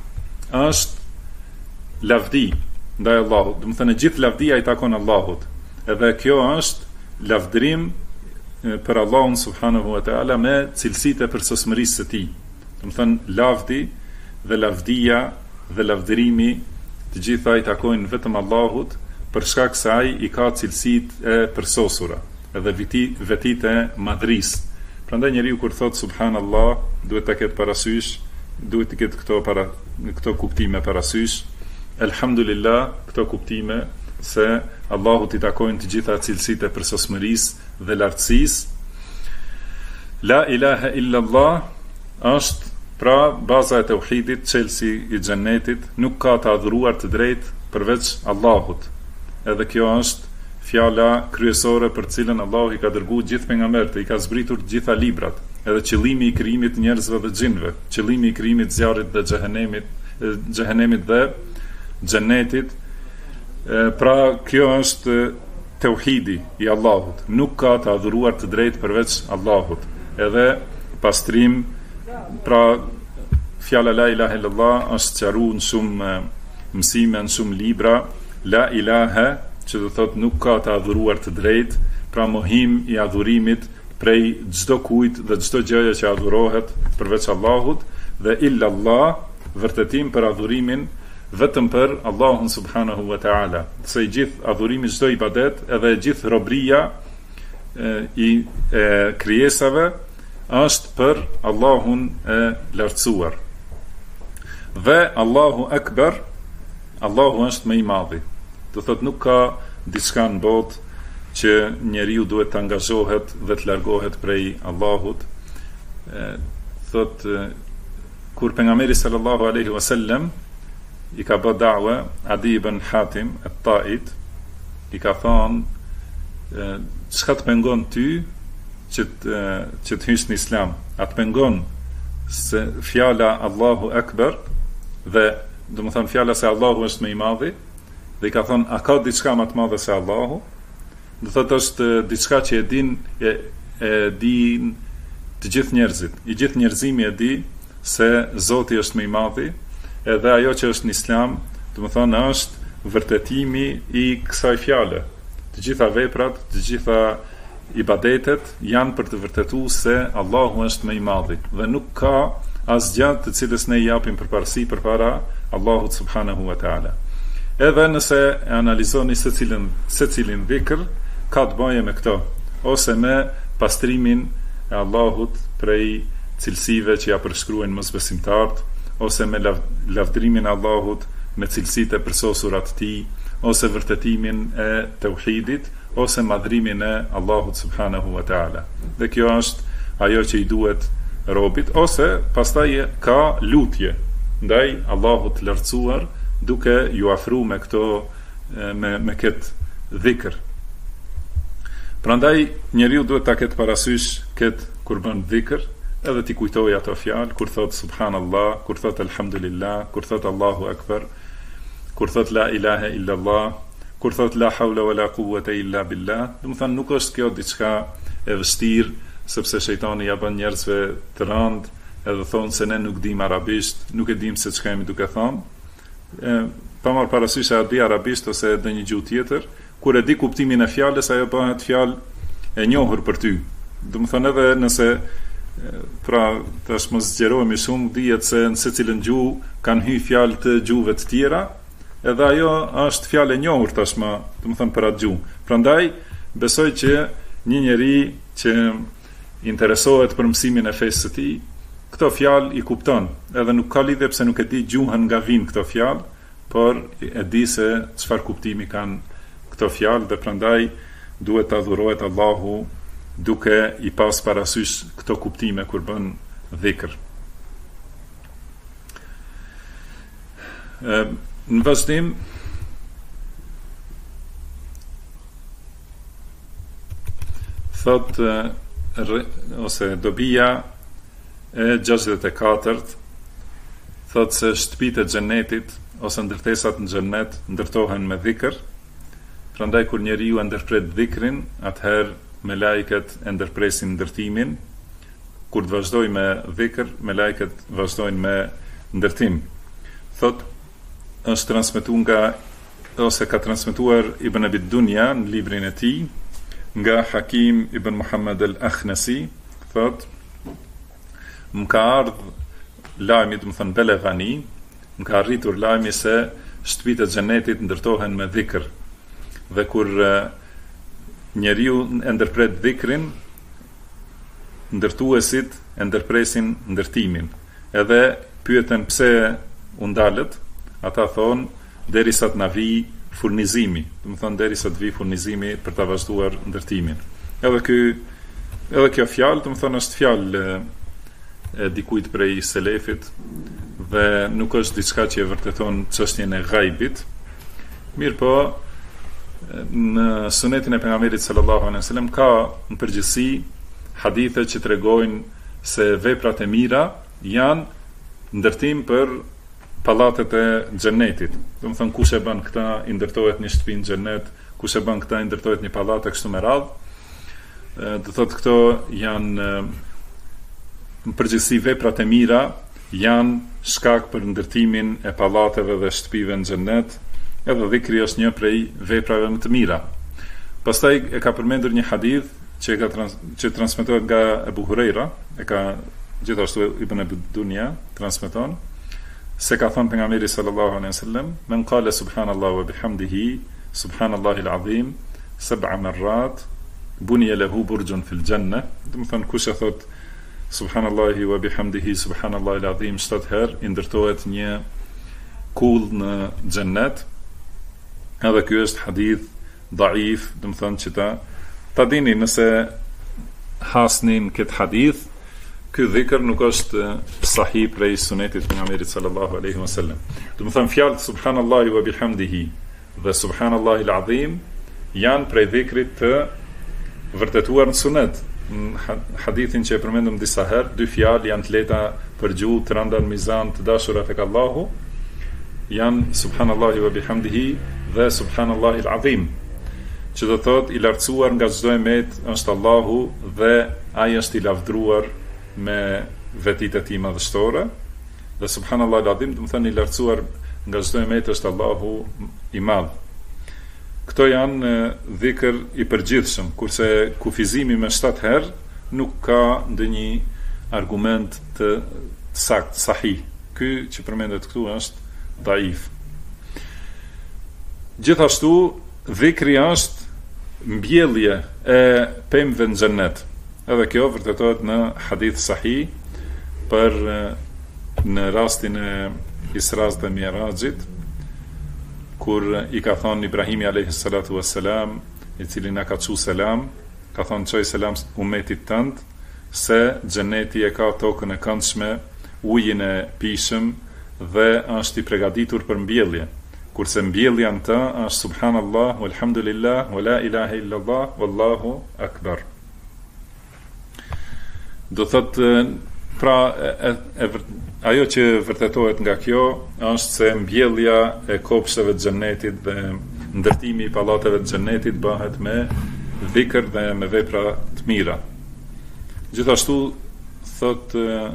është lavdi ndaj Allahut. Do të thonë gjithë lavdia i takon Allahut. Edhe kjo është lavdërim për Allahun subhanahu wa taala me cilësitë e përsosmërisë së tij. Do të thonë lavdi dhe lavdia dhe lavdërimi të gjitha i takojnë vetëm Allahut, për shkak se ai i ka cilësitë e përsosura edhe vetit e madhrisë. Prandaj njeriu kur thot subhanallah duhet ta ketë parasysh, duhet të ketë këto kuptime parasysh. Elhamdulillah, këto kuptime se Allahut i takojnë të gjitha cilësitë e përsosmërisë dhe lartësisë. La ilaha illa Allah është pra baza e tauhidit, çelësi i xhennetit, nuk ka të adhuruar të drejtë përveç Allahut. Edhe kjo është fjala kryesore për cilën Allahu i ka dërguar gjithë pejgamberët, i ka zbritur të gjitha librat. Edhe qëllimi i krijimit të njerëzve dhe xhinëve, qëllimi i krijimit të zjarrit dhe xhehenemit dhe xhennetit. Pra kjo është tauhidi i Allahut. Nuk ka të adhuruar të drejtë përveç Allahut. Edhe pastrim, pra fjala la ilaha illallah është sqaruar në shumë mësime, në shumë libra. La ilaha, që do thotë nuk ka të adhuruar të drejtë, pra mohim i adhurimit prej çdo kujt dhe çdo gjëje që adhurohet përveç Allahut, dhe illallah, vërtetim për adhurimin vetëm për Allahun subhanahu wa taala. Se i gjithë adhurimi, çdo ibadet, edhe gjithë robëria i krijesave është për Allahun e lartësuar. Dhe Allahu Akbar, Allahu është më i madhi. Do thotë nuk ka diçka në botë që njeriu duhet të angazhohet dhe të largohet prej Allahut. Thotë kur pejgamberi sallallahu alaihi wasallam i ka bë da'wa Adi ibn Hatim at-Ta'it, i ka thonë çka të pengon ty që të hysh në Islam? A të pengon se fjala Allahu Akbar dhe do të thonë fjala se Allahu është më i madhi? Dhe i ka thonë, a ka diçka më të madhe se Allahu? Do thotë është diçka që e din të gjithë njerëzit. I gjithë njerëzimi e di se Zoti është më i madhi, edhe ajo që është në Islam, do të thonë është vërtetimi i kësaj fjale. Të gjitha veprat, të gjitha ibadetet janë për të vërtetuar se Allahu është më i madhi dhe nuk ka asgjë të cilës ne i japim përparësi përpara Allahut subhanahu wa taala. Edhe nëse e analizoni secilin dhikr, ka të bëjë me këto, ose me pastrimin e Allahut prej cilësive që ja përshkruajnë mosbesimtarët, ose me lavdërimin e Allahut me cilësitë e përsosura të tij, ose vërtetimin e tauhidit, ose madhrimin e Allahut subhanahu wa taala. Dhe kjo është ajo që i duhet robit, ose pastaj ka lutje ndaj Allahut të lartësuar, duke ju afru me këto me këtë dhikr. Prandaj njeriu duhet ta ketë parasysh këtë kur bën dhikr, edhe t'i kujtoj ato fjalë, kur thot subhanallah, kur thot alhamdulillah, kur thot Allahu akbar, kur thot la ilaha illa Allah, kur thot la hawla wala quwwata illa billah. Do të thonë nuk është kjo diçka e vështirë, sepse shejtani ja bën njerëzve të rënd, edhe thonë se ne nuk dim arabisht, nuk e dim se çka jemi duke thënë. Pa marrë parasysh a di arabisht ose edhe një gjuhë tjetër, kur e di kuptimin e fjalës, ajo bëhet fjalë e njohur për ty. Do të thonë edhe nëse pra tash mos zgjerohemi shumë, dihet se në secilën gjuhë kanë hyrë fjalë të gjuhëve të tjera, edhe ajo është fjalë e njohur tashmë, do të thonë për atë gjuhë. Prandaj besoj që një njeri që interesohet për mësimin e fesë së tij, këto fjalë i kupton, edhe nuk ka lidhje pse nuk e di gjuhën nga vijnë këto fjalë, por e di se çfarë kuptimi kanë këto fjalë dhe prandaj duhet të adhurohet Allahu duke i pas parasysh këto kuptime kur bën dhikr. Në vazhdim thot ose dobia e 64 thot se shtëpitë e xhenetit ose ndërtesat në xhenet ndërtohen me dhikr. Prandaj kur njeriu e ndërpret dhikrin, atëherë me lajket e ndërpresin ndërtimin. Kur të vazhdoj me dhikr, me lajket vazhdojnë me ndërtim. Thot, është transmetuar nga, ose ka transmetuar Ibn Abi Dunya në librin e tij, nga Hakim ibn Muhammad al-Akhnasi, thot, më ka ardhur lajmi, do të thënë beleghani, më ka arritur lajmi se shtëpitë e xhenetit ndërtohen me dhikr. Dhe kur njeriu e ndërpret dhikrin, ndërtuesit e ndërpresin ndërtimin. Edhe pyeten pse u ndalët, ata thonë derisa të na vi furnizimi, do të thonë derisa të vi furnizimi për ta vazhduar ndërtimin. Edhe kjo fjalë, do të thonë është fjalë e dikujt prej selefit dhe nuk është diçka që e vërteton çështjen e ghaibit. Mirë po, në sunetin e pejgamberit sallallahu alaihi wasallam ka në përgjithësi hadithe që tregojnë se veprat e mira janë ndërtim për pallatet e xhenetit. Do të thonë kush e bën këtë i ndërtohet një shtëpi në xhenet, kush e bën këtë i ndërtohet një pallat e kështu me radhë. Do thotë këto janë në përgjithësi veprat e mira janë shkak për ndërtimin e pallateve dhe shtëpive në xhenet. Edhe dhikri është një prej veprave më të mira. Pastaj e ka përmendur një hadith që transmetohet nga Abu Huraira, e ka gjithashtu Ibn Abi Dunya transmeton, se ka thënë pejgamberi sallallahu alaihi wasallam, "Men qala subhanallahu wa bihamdihi, subhanallahi al-azim, 7 marrat, buniya lahu burjun fil janna." Do të thonë kush e thot subhanallahi wa bihamdihi, subhanallahi al-azim 7 herë, i ndërtohet një kull në xhennet. Edhe ky është hadith dhaif, do të thonë që ta dini nëse hasnin këtë hadith, ky dhikr nuk është sahih prej sunetit pejgamberit sallallahu alaihi wasallam. Do të thonë fjalët subhanallahi wa bihamdihi dhe subhanallahi al-azim janë prej dhikrit të vërtetuar në sunet. Në hadithin që e përmendëm disa herë, dy fjalë janë të lehta për gjuhë, të rënda në mizan, të dashura tek Allahu, janë subhanallahi wa bihamdihi dhe subhanallahi al-azim, që do thot i lartësuar nga çdo emet është Allahu dhe ai është i lavdruar me vetitë e tij madhështore, dhe subhanallahi al-azim do të thonë i lartësuar nga çdo emet është Allahu i madh. Këto janë dhikr i përgjithshëm, kurse kufizimi me 7 herë nuk ka ndonjë argument të sakt, sahih. Ky që përmendet këtu është dhaif. Gjithashtu, dhikri është mbjellje e pemëve në xhennet. Edhe kjo vërtetohet në hadith sahih për në rastin e Isras dhe Mi'rajit, kur i ka thonë Ibrahimi alayhi salatu wassalam, i cili na ka thënë selam, ka thonë çoj selam umetit tënd, se xheneti e ka tokën e këndshme, ujin e pishëm dhe është i përgatitur për mbjellje. Kurse mbjellja në të është subhanallah, walhamdulillah, wa la ilaha illallah, wallahu akbar. Do thot, pra, ajo që vërtetohet nga kjo është se mbjellja e kopshteve të xhenetit dhe ndërtimi i pallateve të xhenetit bëhet me dhikr dhe me vepra të mira. Gjithashtu thot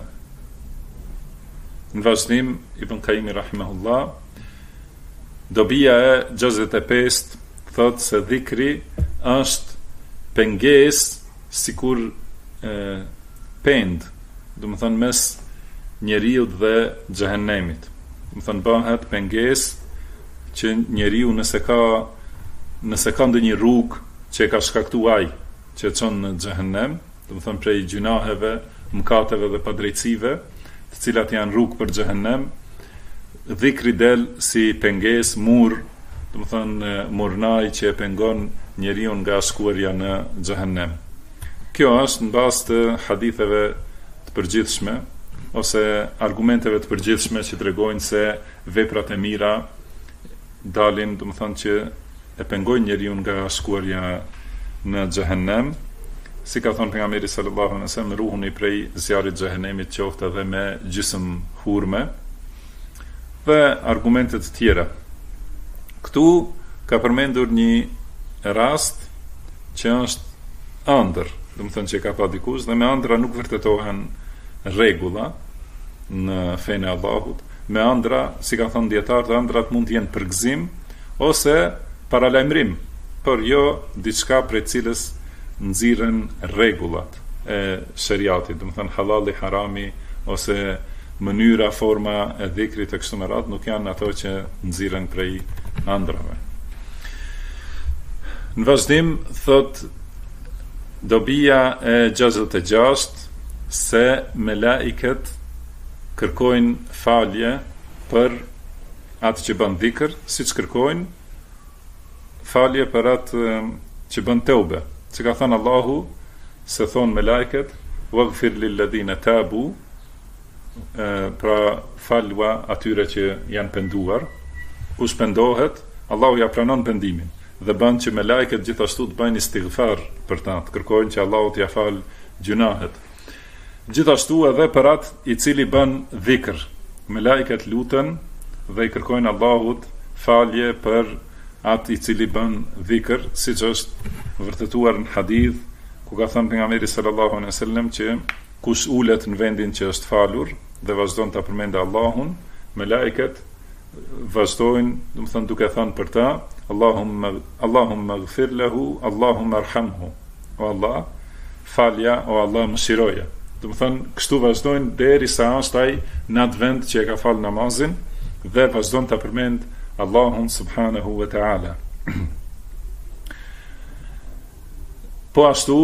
në vazhdim Ibn Qayyim rahimahullah, dobia e 65 thot se dhikri është pengesë sikur pend, do të thonë mes njeriu dhe xhehenemit. Do të thonë bëhet pengesë që njeriu nëse ka ndonjë rrugë që e ka shkaktuar ai, që e çon në xhehenem, do të thonë prej gjunaheve, mëkateve dhe padrejtësive, të cilat janë rrugë për xhehenem, dhikri del si penges, mur, do të thënë murnaj që e pengon njeriu nga shkuarja në xhehenem. Kjo është në bazë të haditheve të përgjithshme ose argumenteve të përgjithshme që tregojnë se veprat e mira dalin, do të thënë që e pengojnë njeriu nga shkuarja në xhehenem, si ka thënë pejgamberi sallallahu alaihi wasallam, ruhuni prej zjarrit të xhehenemit qoftë edhe me gjysmë hurme, dhe argumente të tjera. Këtu ka përmendur një rast që është ëndër, do të thënë që ka pa dikush, dhe me ëndra nuk vërtetohen rregulla në fenë e Allahut. Me ëndra, si ka thënë dietarët, ëndrat mund të jenë përgëzim ose paralajmërim, por jo diçka prej cilës nxirren rregullat e shariatit, do të thënë halali, harami ose mënyra, forma e dhikrit e kështu me radhë, nuk janë ato që nxirren prej ëndrave. Në vazhdim thot dobia e 66 se melaiket kërkojnë falje për atë që bën dhikr, siç kërkojnë falje për atë që bën teube. Që ka thënë Allahu, se thonë melaiket, waghfir lil ladina tabu, pra falwa atyre që janë penduar. Kush pendohet, Allahu ja pranon pendimin dhe bën që melaiket gjithashtu të bëjnë istighfar për ta, të kërkojnë që Allahu t'ia fal gjunahet. Gjithashtu edhe për atë i cili bën dhikr, melaiket luten dhe i kërkojnë Allahut falje për atë i cili bën dhikr, siç është vërtetuar në hadith ku ka thënë pejgamberi sallallahu alaihi wasallam që kush ulet në vendin që është falur dhe vazhdon ta përmendë Allahun, melaiket vazhdojnë, do të thënë duke thënë për ta, Allahumma ighfir lahu, Allahumma arhamhu. O Allah, falja, o Allah mëshiroje. Do të thënë kështu vazhdojnë derisa është ai në atë vend që e ka fal namazin dhe vazhdon ta përmend Allahun subhanahu wa ta'ala. Po ashtu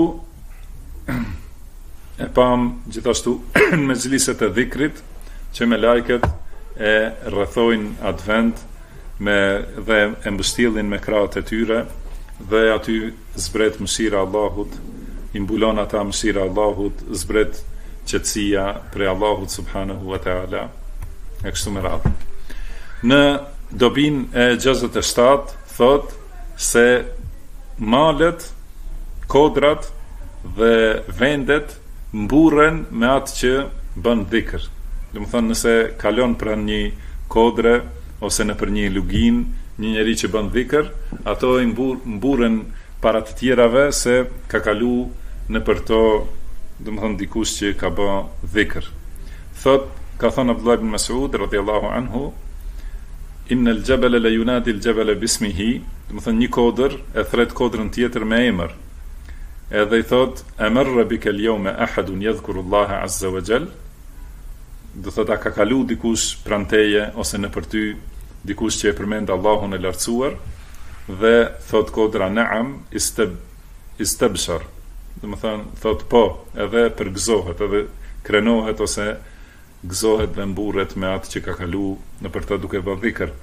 e pam gjithashtu në mezhliset e dhikrit që me lajket e rrethojnë atë vend dhe e mbështjellin me krahët e tyre dhe aty zbret mëshira Allahut, i mbulon ata mëshira Allahut, zbret qetësia prej Allahut subhanahu wa ta'ala e kështu me radhë. Në dobin e 67 thot se malet, kodrat dhe vendet mburren me atë që bën dhikr. Do të thonë nëse kalon pranë një kodre ose në për një lugin një njeri që bën dhikr, ato i mburren para të tjerave se ka kalu në për to, do të thonë dikush që ka bë dhikr. Thot, ka thënë Abdullah ibn Mas'ud radhiyallahu anhu, inna al-jabala la yunadi al-jabala bismihi, do të thonë një kodër e thret kodrën tjetër me emër. Edhe i thot, amarra bika al-yawma ahadun yadhkuru Allaha azza wa jall, do thot a ka kalu dikush pranteje ose në për ty dikush që e përmend Allahun e lartësuar, dhe thot kodra na'am istabshar, do të thonë thot po, edhe përgëzohet, edhe krenohet ose gëzohet dhe mburret me atë që ka kalu në për të duke bërë dhikr.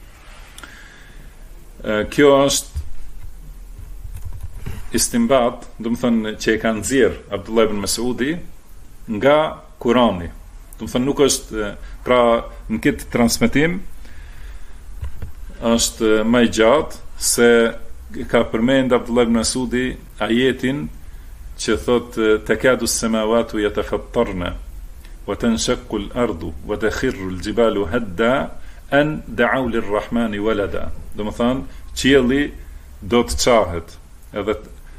Kjo është istimbat, do të thonë që e ka nxjerr Abdullah ibn Mas'udi nga Kurani. Do të thonë nuk është, pra në këtë transmetim është më i gjatë se ka përmend Abdullah ibn Mas'udi ajetin që thot takadu as-samawati yatafattarna wa tanshaqqu al-ardu wa takhirru al-jibalu hadda an da'u lir-rahmani walada. Do të thonë qielli do të çahet, edhe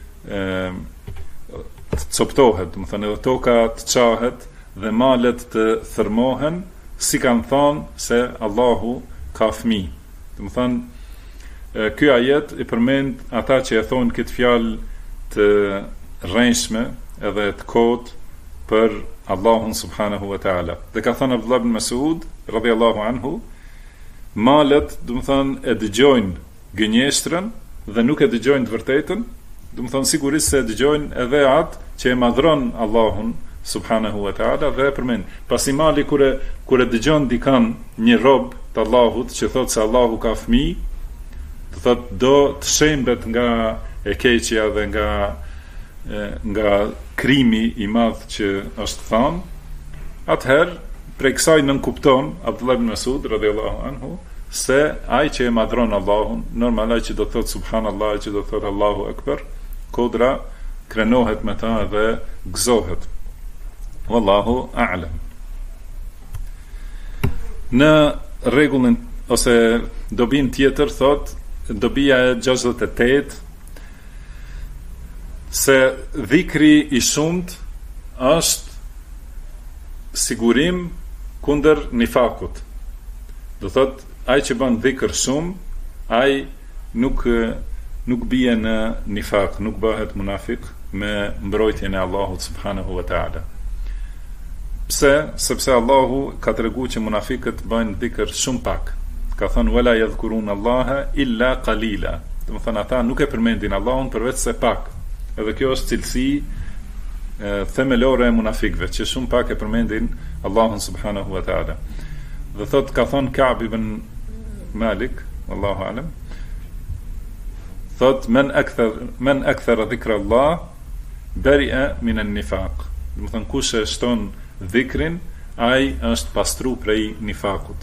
të coptohet, do të thonë edhe toka të çahet dhe malet të thërmohen, si kanë thonë se Allahu ka fëmijë. Do të thonë ky ajet i përmend ata që e thonë këtë fjalë të rrënjshme edhe të kotë për Allahun subhanahu wa ta'ala. Dhe ka thënë Abdullah ibn Mas'ud radhiyallahu anhu, malet, do të thonë, e dëgjojnë gënjeshtrën dhe nuk e dëgjojnë të vërtetën, do të thonë sigurisht se e dëgjojnë edhe atë që e madhron Allahun subhanahu wa ta'ala dhe përmend. Pasi mali kur e dëgjon dikan një rob të Allahut që thot se Allahu ka fëmijë, do thot do të shembet nga e keqja dhe nga krimi i madh që është thënë, atëherë prej kësaj nën kupton Abdullah ibn Mas'ud radhiyallahu anhu se ai që e madhron Allahun, normal ai që do thot subhanallahu, ai që do thot Allahu akbar, kodra krenohet me ta dhe gëzohet. Wallahu a'lam. Në rregullin ose dobin tjetër thot, dobia e 68 se dhikri i shumt është sigurim kundër nifakut. Do thot ai që bën dhikr shumë, ai nuk bie në nifak, nuk bëhet munafik me mbrojtjen e Allahut subhanahu wa ta'ala. Pse? Sepse Allahu ka treguar që munafiqët bëjnë dhikr shumë pak. Ka thënë wala yadhkuruna Allaha illa qalila. Do të thonë ata nuk e përmendin Allahun përveç se pak. Edhe kjo është cilësi themelore e munafikëve, që shumë pak e përmendin Allahun subhanahu wa ta'ala. Dhe thot ka thënë Ka'b ibn Malik, wallahu alam, thot men akthara dhikra Allah bari'a min an-nifaq. Do të thonë kush e shton dhikrin, ai është pastru prej nifakut.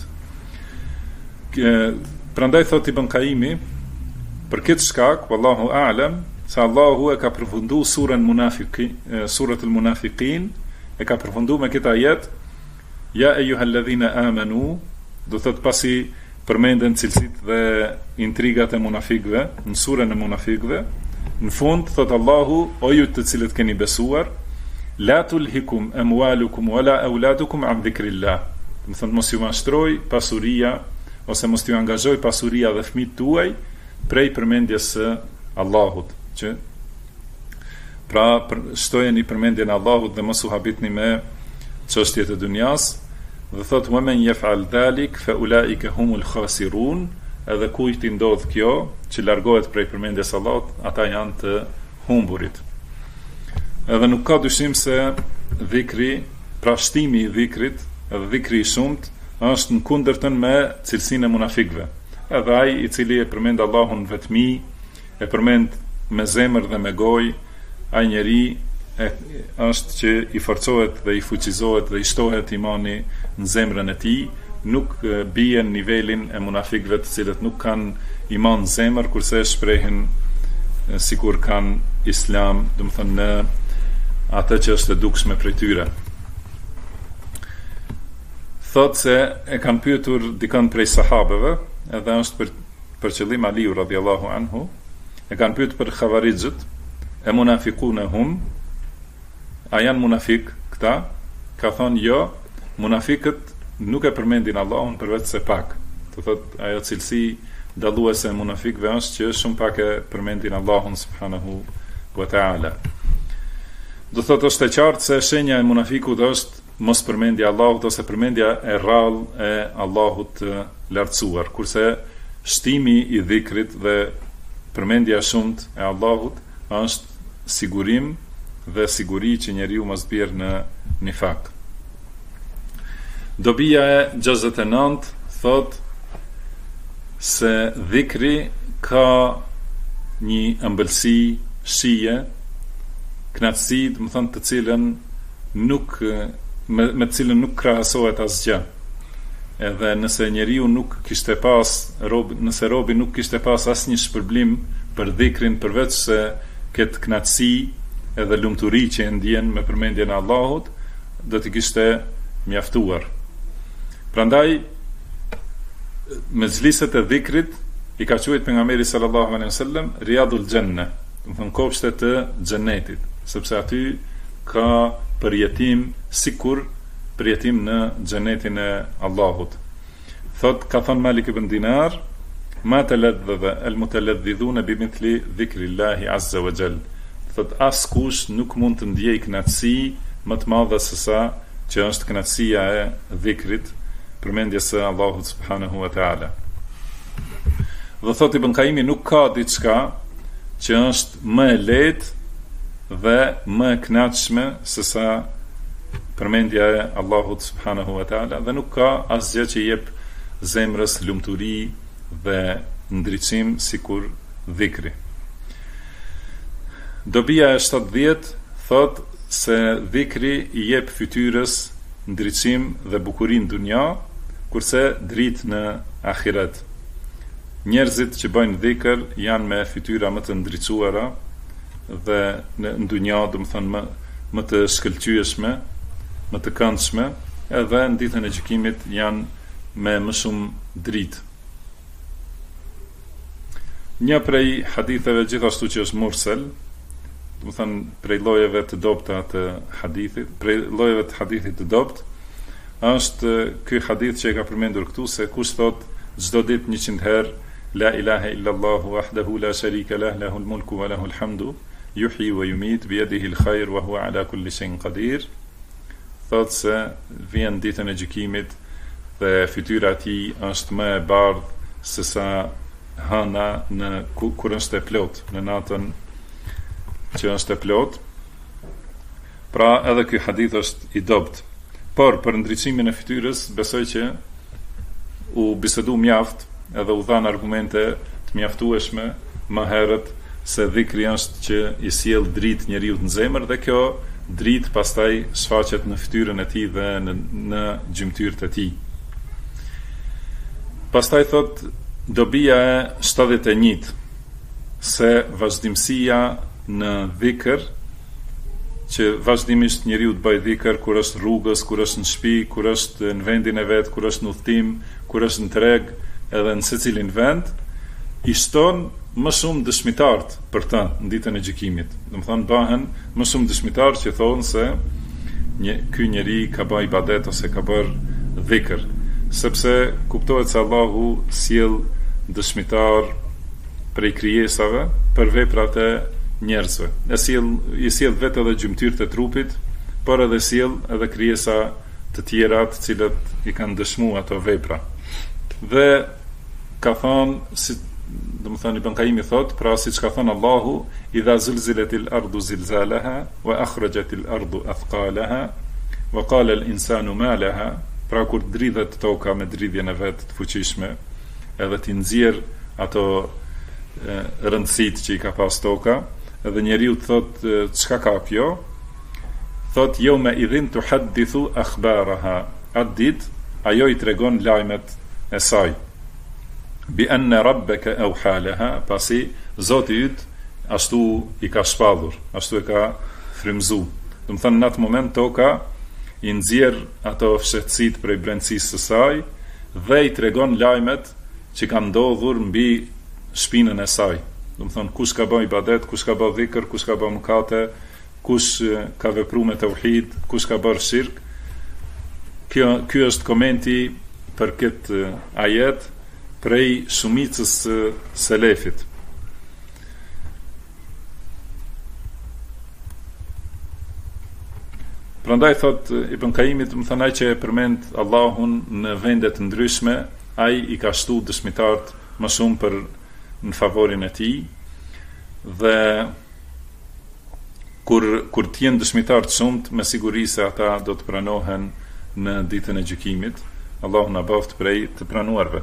Prandaj thot Ibn Qayyimi, për këtë shkak, wallahu a'lam, se Allahu e ka përfundu surat al-Munafiqin, e ka përfundu me këtë ajet, ja ejuhalladhina amanu, do thot pasi përmenden cilësit dhe intrigat e munafikëve, në surën e munafikëve, në fund thot Allahu, o ju të cilët keni besuar, la tulhikum amwalukum wala auladukum an dhikrillah. Do thot mos ju mashtroj pasuria ose mos ju angazhoj pasuria dhe fëmijët tuaj prej përmendjes së Allahut, që pra shtojeni përmendjen e Allahut dhe mos u habitni me çështjet e dunjas. Dhe thot wa men yaf'al dhalik fa ulaika humul khasirun, edhe kujt i ndodh kjo që largohet prej përmendjes së Allahut, ata janë të humburit. Edhe nuk ka dyshim se dhikri, pra shtimi i dhikrit, edhe dhikri i shumt, është në kundërtën me cilësinë e munafikëve. Edhe ai i cili e përmend Allahun vetmi, e përmend me zemër dhe me gojë, ai njeri është që i forcohet dhe i fuqizohet dhe i shtohet imani në zemrën e tij, nuk bie në nivelin e munafikëve të cilët nuk kanë iman në zemër, kurse shprehin sikur kanë islam, do të thënë në atë që është e dukshme prej tyre. Thot se e kanë pyetur dikën prej sahabeve, edhe është për qëllim Aliu radhiyallahu anhu, e kanë pyetur për Khawarijët, e munafiquna hum, a janë munafik këta? Ka thonë jo, munafikët nuk e përmendin Allahun përveç se pak. Do thot ajo cilësi dalluese e munafikëve është që shumë pak e përmendin Allahun subhanahu wa ta'ala. Do thot është e qartë se shenja e munafikut është mos përmendja Allahut ose përmendja e rrallë e Allahut lartësuar, kurse shtimi i dhikrit dhe përmendja shumt e Allahut është sigurim dhe siguri që njeriu mos bjerë në nifak. Dobia e 69 thot se dhikri ka një ëmbëlsi shije, knatësi, do të thonë të cilën nuk me të cilën nuk krahasohet asgjë. Edhe nëse njeriu nuk kishte pas nëse robi nuk kishte pas asnjë shpërblim për dhikrin përveç se këtë knatësi edhe lumturi që e ndjen me përmendjen e Allahut, do t'i kishte mjaftuar. Prandaj mezhliset e dhikrit i ka quajtur pejgamberi sallallahu alaihi wasallam Riyadul Janna, do të thonë kopshtet e xhenetit, sepse aty ka përjetim sikur përjetim në xhenetin e Allahut. Thot ka thënë Malik ibn Dinar, ma taladhdha al-mutaladhdhidhuna bimithli dhikrillahi azza wa jall. Thot askush nuk mund të ndjej kënaqësi më të madhe se sa që është kënaqësia e dhikrit, përmendjes së Allahut subhanahu wa ta'ala. Dhe thot Ibn Qayyimi nuk ka diçka që është më e lehtë dhe më e kënaqshme se sa përmendja e Allahut subhanahu wa taala dhe nuk ka asgjë që jep zemrës lumturi dhe ndriçim sikur dhikri. Dobia e 70 thot se dhikri i jep fytyrës ndriçim dhe bukurinë dunja, kurse dritë në ahiret. Njerëzit që bëjnë dhikr janë me fytyra më të ndriçuara dhe në dunja, do të thënë më të shkëlqyeshme, më të këndshme, edhe në ditën e gjykimit janë me më shumë dritë. Një prej haditheve gjithashtu që është mursel, do të thënë prej llojeve të dobta të hadithit, prej llojeve të hadithit të dobët, është ky hadith që e ka përmendur këtu se kush thot çdo ditë 100 herë la ilaha illa Allah wahdahu la sharika lah lahul mulku wa lahul hamdu yuhyi wa yumit bi yadihi al-khair wa huwa ala kulli shay'in qadir, thot se vjen ditën e gjykimit dhe fytyra e tij është më e bardhë se sa hëna në kur është e plot, në natën që është e plot. Pra edhe ky hadith është i dobët. Por për ndriçimin e fytyrës besoj që u bisedu mjaft edhe u dhan argumente të mjaftueshme më herët se dhikri është që i sjell dritë njeriu në zemër dhe kjo dritë pastaj shfaqet në fytyrën e tij dhe në gjymtyrët e tij. Pastaj thot dobia e 71 se vazhdimësia në dhikr, që vazhdimisht njeriu të bëjë dhikr kur është rrugës, kur është në shtëpi, kur është në vendin e vet, kur është në udhtim, kur është në treg, edhe në secilin vend, i shton më shumë dëshmitarët për të në ditën e gjykimit. Do të thonë bëhen më shumë dëshmitarë që thonë se ky njeri ka bërë ibadet ose ka bërë dhikr, sepse kuptohet se Allahu sjell dëshmitar prej krijesave për veprat e njerëzve. I sjell vetë edhe gjymtyrët e trupit, por edhe sjell edhe krijesa të tjera të cilët i kanë dëshmuar ato vepra. Dhe ka thënë, do të thënë Ibn Qayyim thot, pra siç ka thënë Allahu, idha zulzilatil ardu zilzalaha wa akhrajatil ardu athqalaha wa qala al insanu ma laha, pra kur dridhet toka me dridhjen e vet të fuqishme, edhe ti nxjerr ato rëndësit që i ka pas toka, edhe njeriu të thot çka ka kjo, thot jo me idhin të haddithu akhbaraha, atë dit ajo i tregon lajmet e saj, bi anna rabbaka awhalaha, pasi Zoti yt ashtu i ka shpallur, ashtu e ka frymzu. Do të thënë në atë moment toka i nxjerr ato fshehtësitë prej brendësisë së saj dhe i tregon lajmet që kanë ndodhur mbi shpinën e saj. Do të thonë kush ka bërë ibadet, kush ka bërë dhikr, kush ka bërë mëkate, kush ka vepruar me tauhid, kush ka bërë shirk. Ky është komenti për këtë ajet prej shumicës selefit. Prandaj thot Ibn Qayyim, më thënë ai që e përmend Allahun në vende të ndryshme, ai i ka shtu dëshmitarët më shumë për në favorin e tij, dhe kur të jenë dëshmitar të shumt, me siguri se ata do të pranohen në ditën e gjykimit. Allahu na bëft prej të pranuarve.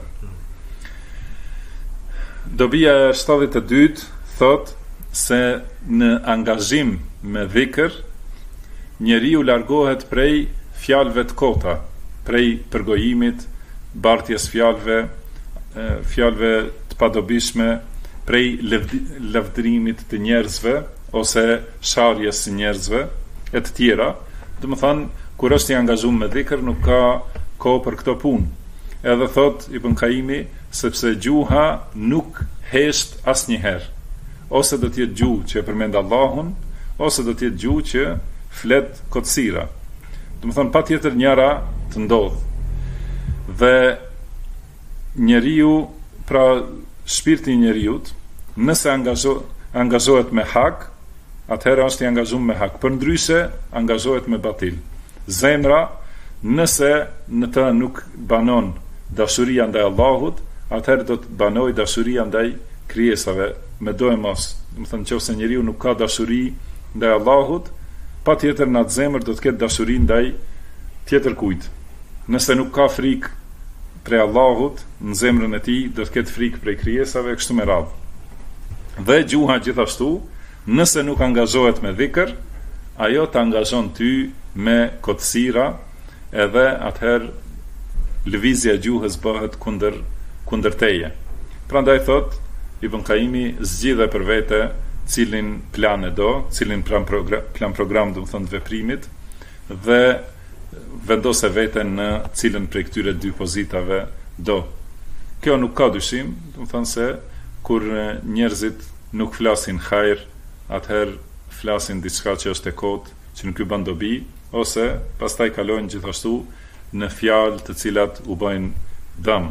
Dobia e 72 thot se në angazhim me dhikr njeriu largohet prej fjalëve të kota, prej përgojimit, bartjes fjalëve të padobishme, prej lavdërimit të njerëzve ose sharjes së njerëzve e të tjera. Do të thonë, kur është i angazhuar me dhikr nuk ka kohë për këto punë. Edhe thot Ibn Qayyim, sepse gjuha nuk hesht asnjëherë. Ose do të jetë gjuhë që përmend Allahun, ose do të jetë gjuhë që flet kotësira. Do të thonë patjetër njëra të ndodh. Dhe njeriu, pra shpirti i njeriut, nëse angazhohet me hak, atëherë është i angazhuar me hak. Përndryshe angazhohet me batil. Zemra, nëse në të nuk banon dashuria ndaj Allahut, atëherë do të banoj dashuria ndaj krijesave, me do e mos. Do të thonë, nëse njeriu nuk ka dashuri ndaj Allahut, patjetër në atë zemër do të ketë dashuri ndaj tjetër kujt. Nëse nuk ka frikë prej Allahut në zemrën e tij, do të ketë frikë prej krijesave kështu me radhë. Dhe gjuha gjithashtu, nëse nuk angazhohet me dhikr, ajo të angazhon ty me kotësira, edhe atëherë lëvizja e gjuhës bëhet kundër teje. Prandaj thot Ibn Qayyimi, zgjidhe për vete cilin plan e do, cilin plan program do të thonë veprimit, dhe vendose veten në cilën prej këtyre dy pozitave do. Kjo nuk ka dyshim, do të thonë se kur njerëzit nuk flasin hajër, atëherë flasin diçka që është e kotë, që nuk ju bën dobi, ose pastaj kalojnë gjithashtu në fjalë të cilat u bëjnë dëm.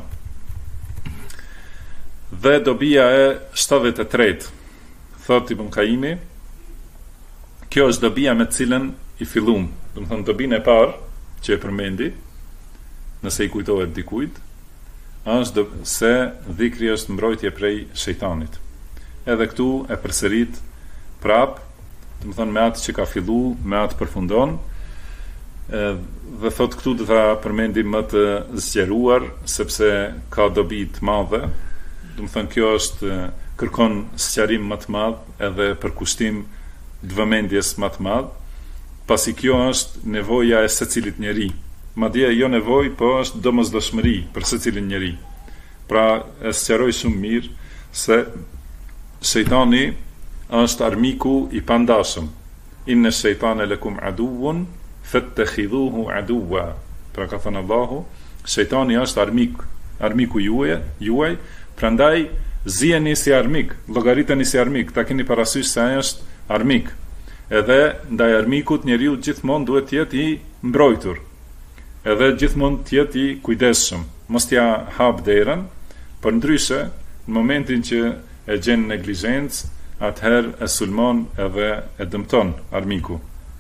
Dhe dobia e 73, thot Ibn Qayyimi, kjo është dobia me cilën i fillum, do të thonë dobinë e parë që e përmendi, nëse i kujtohet dikujt, është se dhikri është mbrojtje prej shejtanit. Edhe këtu e përsërit prap, do të thonë me atë që ka fillu, me atë përfundon, dhe thot këtu do ta përmendim më të zgjeruar, sepse ka dobi të madhe. Do të thonë kjo është kërkon sqarim më të madh edhe përkushtim të vëmendjes më të madh, pasi kjo është nevoja e secilit njeri. Madje jo nevojë, po është domosdoshmëri për secilin njeri. Pra e sqaroj shumë mirë se shejtani është armiku i pandashëm. Inna shejtane lakum aduwwun fattakhidhuhu aduwwa. Pra ka thënë Allahu, shejtani është armiku juaj, prandaj ziheni si armik, llogariteni si armik, ta keni parasysh se ai është armik. Edhe ndaj armikut njeriu gjithmonë duhet të jetë i mbrojtur. Edhe gjithmonë të jetë i kujdesshëm, mos t'ia hap derën, por ndryshe, në momentin që e gjen neglizhencë, atëherë e sulmon edhe e dëmton armiku.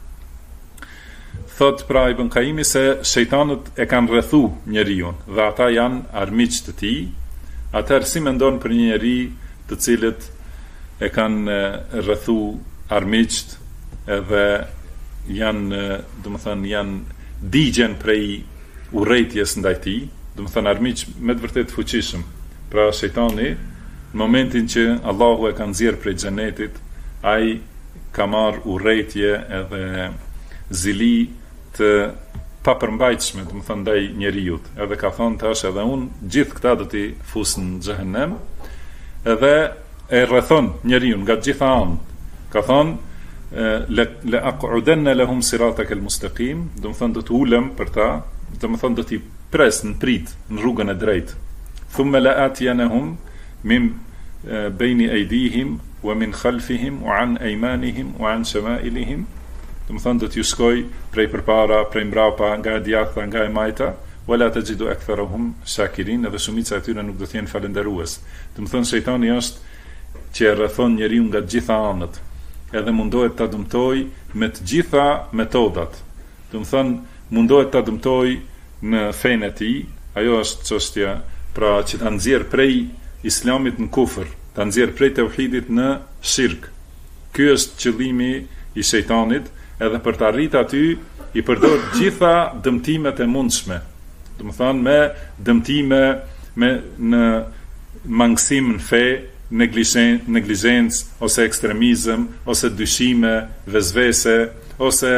Thot pra Ibn Qayyimi se shejtanët e kanë rrethu njeriu dhe ata janë armiq të tij. Atëherë si mendon për një njeri të cilët e kanë rrethu armiqt edhe janë, do të thënë, janë digjen prej urrejtjes ndaj tij, do të thënë armiq me të vërtetë fuqishëm. Pra shejtani, në momentin që Allahu e ka nxjerrë prej xhenetit, ai ka marrë urrejtje edhe zili të papërmbajtshme, do të thënë ndaj njerëzit. Edhe ka thonë tash edhe unë gjithë këta do t'i fus në xhehenem, edhe e rrethon njeriu nga gjitha anët. Ka thonë le aqudanna lahum siratakal mustaqim, do të thonë do të ulem për ta, do të thonë do t'i pres në prit në rrugën e drejtë. Thumma la atiyanahum min bayni aydihim wa min khalfihim wa an aymanihim wa an shamailihim. Do të thonë do t'ju shkoj prej përpara, prej mbrapa, nga e djathta, nga e majta, wala tajidu aktharuhum shakirin, edhe shumica e tyre nuk do të jenë falënderues. Do të thonë shejtani është që e rrethon njeriu nga të gjitha anët, edhe mundohet ta dëmtoj me të gjitha metodat. Do të thonë mundohet ta dëmtoj në fenë e tij, ajo është çështja, pra që ta nxjerr prej islamit në kufër, ta nxjerr prej tauhidit në shirk. Ky është qëllimi i shejtanit. Edhe për të arritur aty i përdor gjitha dëmtimet e mundshme. Do të thonë me dëmtime, me në mangësim në fe, neglizhencë, ose ekstremizëm, ose dyshime, vezvese, ose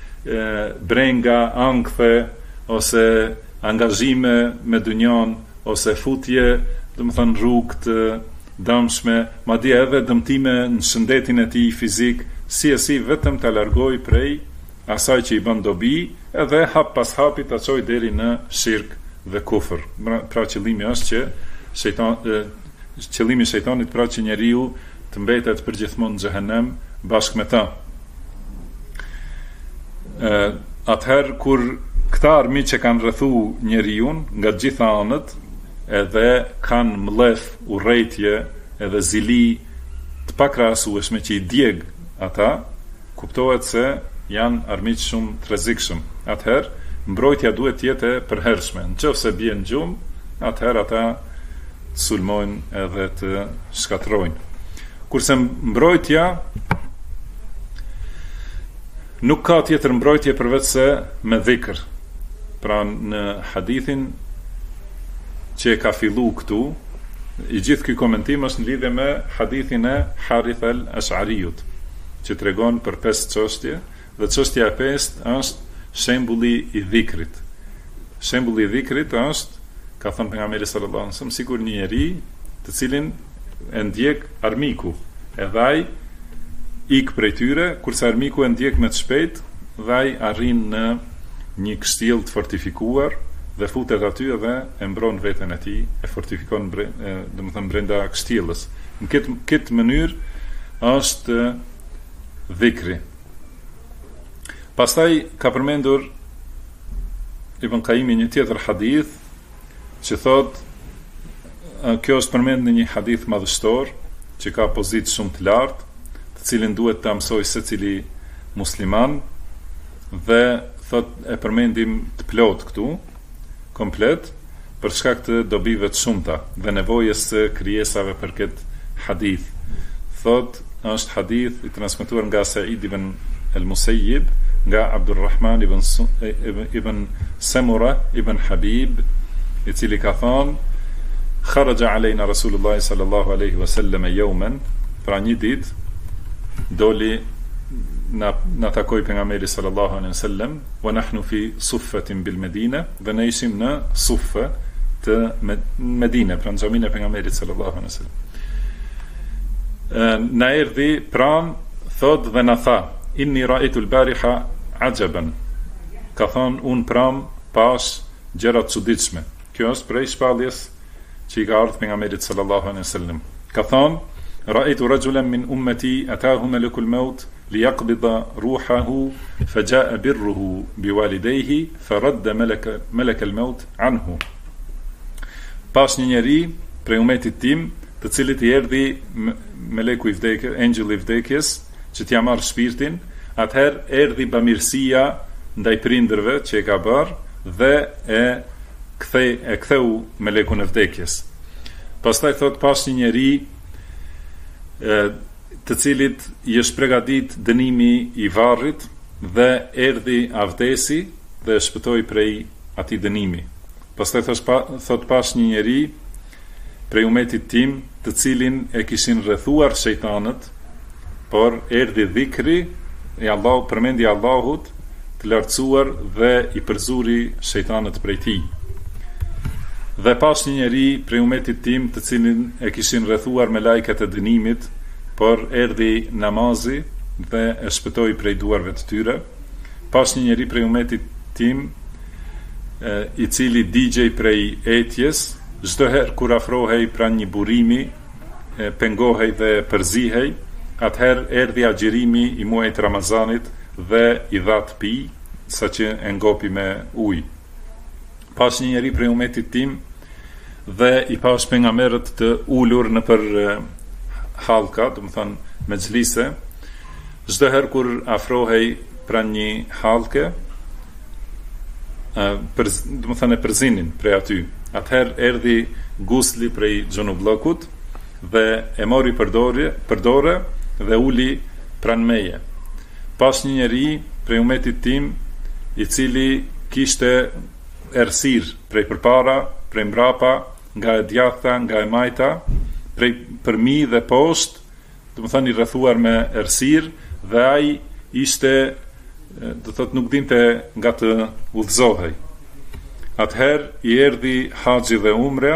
brenga, ankthë, ose angazhime me dynjon, ose futje, do të thonë rrugë të dëmshme, madje edhe dëmtime në shëndetin e tij fizik, si e si vetëm të largoj prej asaj që i bën dobi, edhe hap pas hapi të çojë deri në shirk dhe kufër. Pra qëllimi është që qëllimi i shejtanit pra që njeriu të mbetet përgjithmonë në xhehenem bashkë me ta. Atëherë kur këta armiq që kanë rrethu njeriu nga të gjitha anët, edhe kanë mllef, urrejtje, edhe zili të pakrahasueshme që i djeg ata, kuptohet se janë armiq shumë të rrezikshëm. Atëherë, mbrojtja duhet të jetë e përhershme. Nëse bien gjumë, atëherë ata sulmojnë edhe të shkatrojnë. Kurse mbrojtja nuk ka tjetër mbrojtje përveç se me dhikr. Pra në hadithin që e ka fillu këtu, i gjithë ky komentim është në lidhje me hadithin e Harith al-Ash'ariut, që tregon për 5 çështje, dhe çështja e 5 është shembulli i dhikrit. Shembulli i dhikrit është, ka thënë pejgamberi sallallahu alajhi wasallam, sikur një njeri të cilin e ndjek armiku, edhe ai ik prej tyre, kurse armiku e ndjek me të shpejt, dhe ai arrin në një kështjell të fortifikuar dhe futet aty dhe e mbron veten e tij, e fortifikon domethënë brenda kështjellës. Në këtë mënyrë është dhikri. Pastaj ka përmendur Ibn Qayyim një tjetër hadith që thot, kjo është përmendur në një hadith madhështor që ka pozitë shumë të lartë, të cilin duhet ta mësoj secili musliman, dhe thot e përmendim të plot këtu, komplet, për shkak të dobive të shumta dhe nevojës së krijesave për këtë hadith. Thot, është hadith i transmetuar nga Sa'id ibn al-Musayyib, nga Abdurrahman ibn Samura ibn Habib, i cili ka thonë, kharaja alejna Rasulullah sallallahu alaihi wasallam yawman, pra një ditë doli na takoi pejgamberi sallallahu alaihi wasallam, wa nahnu fi suffatin bil Medina, dhe ne ishim në suffe të Medine, pra në xhaminë e pejgamberit sallallahu alaihi wasallam. Na erdhi pran, thot dhe na tha, inni ra'aytu al-bariha ajaban, ka thon un pram pas gjëra të çuditshme. Kjo është prej shpalljes që i ka ardhur pejgamberit sallallahu alaihi wasallam. Ka thon, ra'aytu rajulan min ummati ataahu malakul maut liyaqbida ruhahu faja'a birruhu biwalidayhi faradda malak al-maut anhu. Pas një njeri prej ummetit tim, të cilit i erdhi meleku i vdekjes, engjëlli i vdekjes, që t'ia marr shpirtin, atëherë erdhi bamirësia ndaj prindërve që e ka bërë dhe e ktheu melekun e vdekjes. Pastaj thot, pas një njeri të cilit i është përgatit dënimi i varrit dhe erdhi avdesi dhe e shpëtoi prej atij dënimi. Pastaj thot, pas një njeri prej umetit tim, të cilin e kishin rrethuar shejtanët, por erdhi dhikri i Allah, përmendja e Allahut të lartësuar dhe i përzuri shejtanët prej tij. Dhe pas një njeri prej umetit tim, të cilin e kishin rrethuar me lajket e dënimit, por erdhi namazi dhe e shpëtoi prej duarve të tyre. Pas një njeri prej umetit tim, i cili digjej prej etjes, çdo herë kur afrohej pranë një burimi, pengohej dhe përzihej, atëherë erdhi agjërimi i muajit Ramazanit dhe i dha të pi, saqë e ngopi me ujë. Pas një njeri prej umetit tim dhe i pas pejgamberët të ulur në për hallka, do të thonë mexhlise, çdo herë kur afrohej pranë një hallke, do të thonë e përzinin prej aty. Atëherë erdhi gusli prej xhonullokut dhe e mori përdore dhe uli pranë meje. Pas një njeri prej umetit tim, i cili kishte errësirë prej përpara, prej mbrapa, nga e djatha, nga e majta, prej përmi dhe poshtë, do të thonë i rrethuar me errësirë, dhe ai ishte, do thotë nuk dinte nga të udhëzohej. Atëherë i erdhi haxhi dhe umra,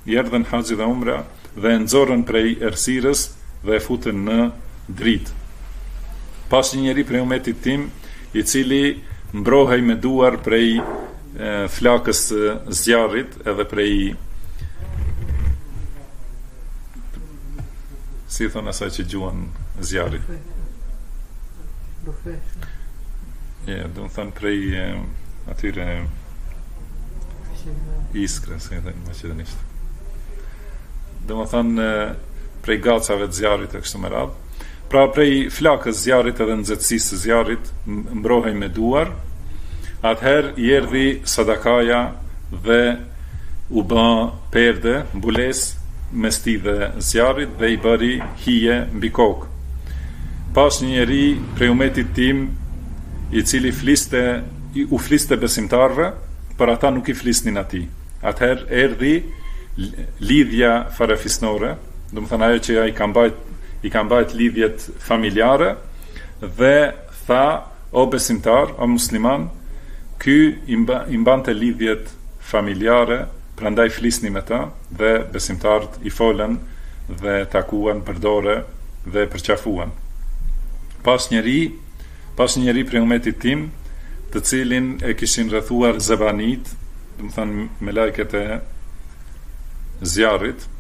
dhe e nxorën prej errësirës dhe e futën në dritë. Pas një njeri prej umetit tim, i cili mbrohej me duar prej flakës zjarrit edhe prej, si thonë asaj që gjuan zjarrit, do të thonë prej atyre iskra, se edhe në maqedonisht, do të thonë prej gacave të zjarrit e kështu me radhë. Pra prej flakës zjarrit edhe nxehtësisë së zjarrit mbrohej me duar. Atëherë i erdhi sadakaja dhe u bë perde, mbules mes tij dhe zjarrit dhe i bëri hije mbi kokë. Pas një njeri prej umetit tim, i cili u fliste besimtarve, por ata nuk i flisnin atij. Atëherë erdhi lidhja farefisnore, do të thënë ajo që i ka mbajt lidhjet familjare, dhe tha, o besimtar, o musliman, ky i mbante lidhjet familjare, prandaj flisni me ta, dhe besimtarët i folën dhe takuan për dore dhe përqafuan. Pas njeri prej umetit tim, të cilin e kishin rrethuar zebanit, do të thënë me lajket e zjarrit,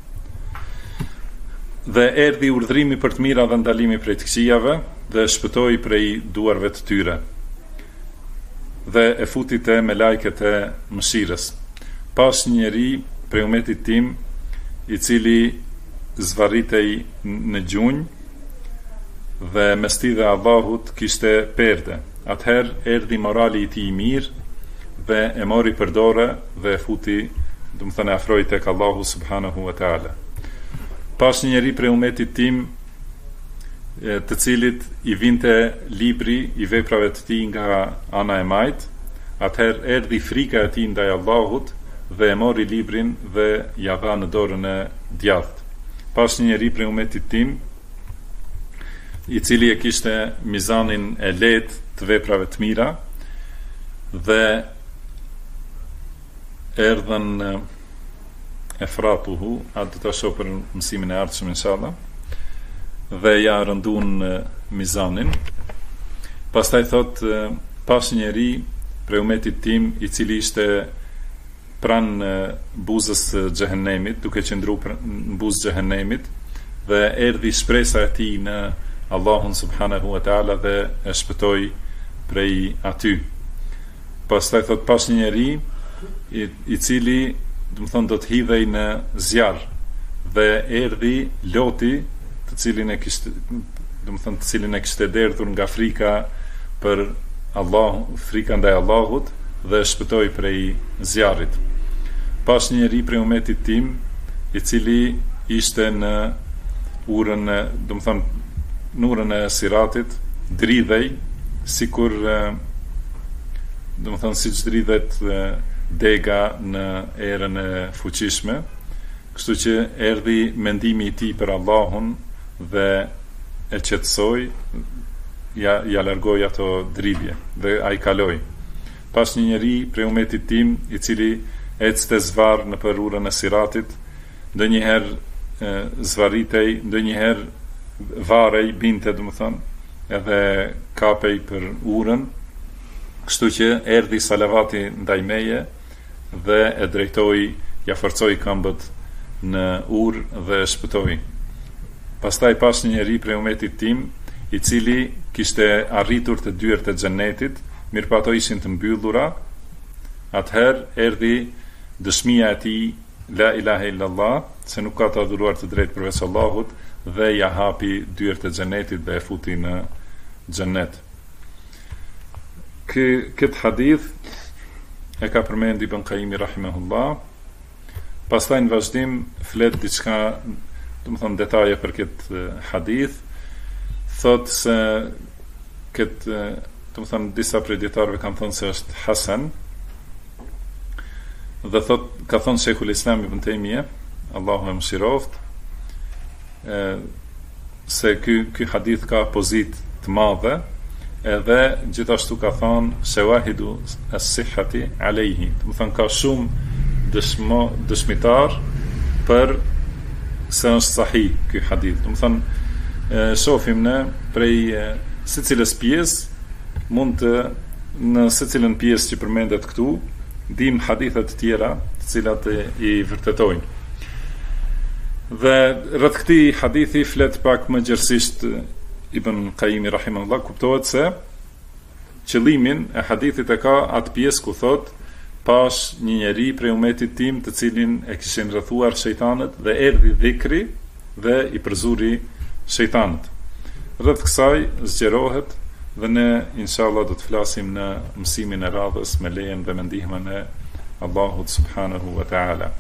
dhe erdhi urdhrimi për të mira dhe ndalimi prej të këqijave, dhe shpëtoi prej duarve të tyre, dhe e futi te me lajket e mëshirës. Pas njeri prej umetit tim, i cili zvarritej në gjunjë, dhe mes tij dhe Allahut kishte perde. Atëherë erdhi morali i tij i mirë dhe e mori për dorë dhe e futi, do të thënë afroi tek Allahu subhanahu wa taala. Pas një njeri prej umetit tim, të cilit i vinte libri i veprave të tij nga ana e majt, atëherë erdhi frika e tij ndaj Allahut dhe e mori librin dhe ja dha në dorën e djathtë. Pas një njeri prej umetit tim, i cili e kishte mizanin e lehtë të veprave të mira, dhe erdhën efratuhu, atë do ta shoh për mësimin e ardhshëm inshallah, dhe ja rëndun mizanin. Pastaj thot, pas njeri prej umetit tim, i cili ishte pranë buzës xhehenemit, duke qëndruar në buzë xhehenemit, dhe erdhi shpresa e tij në Allahun subhanahu wa taala dhe e shpëtoi prej aty. Pastaj thot, pas një njeri i cili, do të thonë, do të hidhej në zjarr, dhe erdhi Loti, të cilin e kishte derdhur nga frika për Allah, frika ndaj Allahut, dhe e shpëtoi prej zjarrit. Pas një njeri prej umetit tim, i cili ishte në urën, do të thonë, në urën e siratit, dridhej, sikur, do të thonë, siç dridhet dega në erën e fuqishme, kështu që erdhi mendimi i tij për Allahun dhe e qetësoi, ja largoi ato dridhje dhe ai kaloi. Pas një njeri prej umetit tim, i cili ecte zvarr në për urën e siratit, ndonjëherë zvarritej, ndonjëherë varej, binte, do të thonë, edhe kapej për urën, kështu që erdhi salavati ndaj meje dhe e drejtoi, ja forcoi këmbët në urë dhe e shpëtoi. Pastaj pas një njeri prej umetit tim, i cili kishte arritur të dyert e xhenetit, mirëpo ato ishin të mbyllura, atëherë erdhi dëshmia e tij, la ilaha illallah, se nuk ka të adhuruar të drejtë përveç Allahut, dhe ja hapi dyert e xhenetit dhe e futi në xhenet. Këtë hadith e ka përmendur Ibn Qayyim rahimahullah. Pastaj në vazhdim flet diçka, do të thonë, detaje për këtë hadith. Thot se këtë, do të thonë, disa prej dietarëve kanë thënë se është hasan, dhe thot, ka thënë Sheikhul Islam Ibn Taymiyah, Allahu e mëshiroft, se ky hadith ka pozit të madhe, edhe gjithashtu ka thënë shawahidu as-sihhati alayhi, do të thonë ka shumë dëshmitar për se është sahih ky hadith. Do të thonë shohim ne prej secilës pjesë, mund të në secilën pjesë që përmendet këtu dim hadithe të tjera të cilat i vërtetojnë. Dhe rreth këtij hadithi flet pak më gjerësisht Ibn Qayyim rahimahullah, kuptohet se qëllimin e hadithit e ka atë pjesë ku thot, pas një njeri prej umetit tim të cilin e kishin rrethuar shejtanët dhe erdhi dhikri dhe i përzuri shejtanët. Rreth kësaj zgjerohet dhe ne inshallah do të flasim në mësimin e radhës me lejen dhe me ndihmën e Allahut subhanahu wa taala.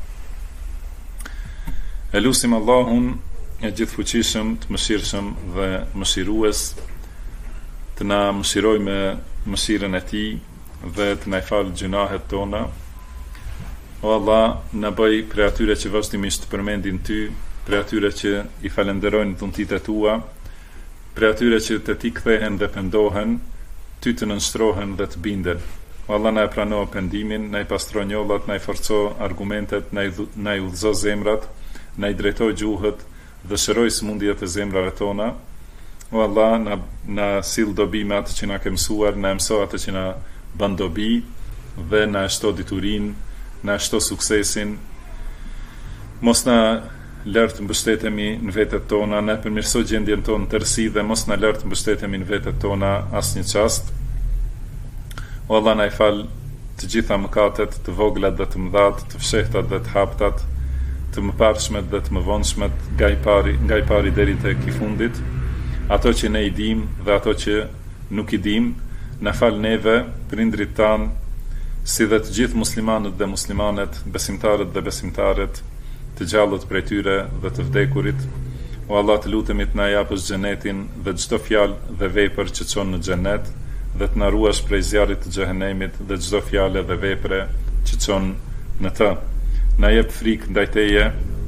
Elusim Allahun e gjithfuqishëm, të mëshirshëm dhe mëshirues, të na mëshiroj me mëshirën e tij dhe të na falë gjunahet tona. O Allah, na bëj prej atyre që vazhdimisht përmendin ty, prej atyre që i falenderojnë dhuntitë tua, prej atyre që të ti kthehen dhe pendohen, ty të nënshtrohen dhe të binden. O Allah, na e prano pendimin, na i pastro njollat, na i forco argumentet, na i udhëzo zemrat, na i drejtoj gjuhët dhe shëroj sëmundjet e zemrave tona. O Allah, na sill dobi me atë që na ke mësuar, na mëso atë që na bën dobi dhe na shto diturinë, na shto suksesin. Mos na lart mbështetemi në vetët tona, na përmirëso gjendjen tonë në tërësi dhe mos na lart mbështetemi në vetët tona asnjë çast. O Allah, na i fal të gjitha mëkatet, të voglat dhe të mëdhat, të fshehtat dhe të haptat, të mëparshmet dhe të mëvonshmet, nga i pari deri tek i fundit, ato që ne i dim dhe ato që nuk i dim. Na fal neve, prindrit tanë, si dhe të gjithë muslimanët dhe muslimanet, besimtarët dhe besimtaret, të gjallët prej tyre dhe të vdekurit. O Allah, të lutemi të na japësh xhenetin dhe çdo fjalë dhe vepër që çon në xhenet, dhe të na ruash prej zjarrit të xhehenemit dhe çdo fjalë dhe vepre që çon në të. Na jep frikë ndaj teje,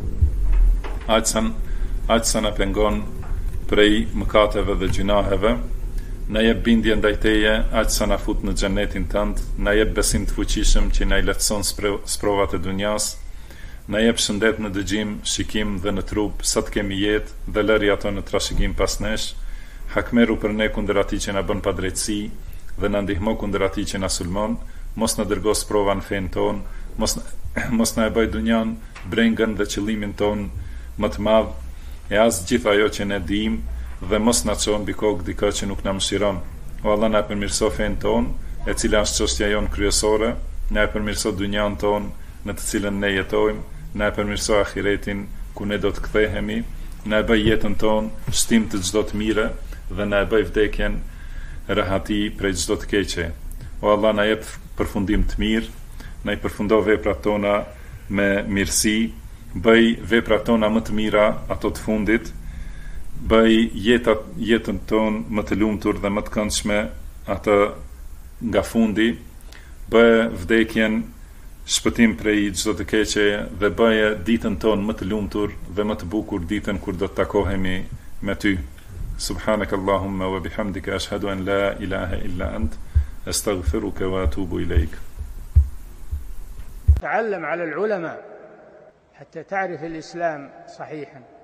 aq sa na pengon prej mëkateve dhe gjunaheve. Na jep bindje ndaj teje, aq sa na fut në xhenetin tënd. Na jep besim të fuqishëm që na i lehtëson sprovat e dunjas. Na jep shëndet në dëgjim, shikim dhe në trup, sa të kemi jetë dhe lëri ato në trashëgim pas nesh. Hakmeru për ne kundër atij që na bën padrejtësi dhe na ndihmo kundër atij që na sulmon. Mos na dërgo sprova në fen ton, mos na e bëj dunjan brengën dhe qëllimin ton më të madh, e as gjithë ajo që ne dim, dhe mos na çon mbi kokë dikë që nuk na mëshiron. O Allah, na përmirëso fen ton, e cila është çështja jon kryesore, na e përmirëso dunjan ton në të cilën ne jetojmë, na e përmirëso ahiretin ku ne do të kthehemi, na e bëj jetën ton shtim të çdo të mire dhe na e bëj vdekjen rahati prej çdo të keqe. O Allah, na jep përfundim të mirë, na i përfundo veprat tona me mirësi, bëj veprat tona më të mira ato të fundit, bëj jetën tonë më të lumtur dhe më të këndshme atë nga fundi, bëj vdekjen shpëtim prej çdo të keqe dhe bëje ditën tonë më të lumtur dhe më të bukur ditën kur do të takohemi me ty. Subhanak Allahumma wa bihamdika ashhadu an la ilaha illa ant astaghfiruka wa atubu ilayk. تعلم على العلماء حتى تعرف الإسلام صحيحا.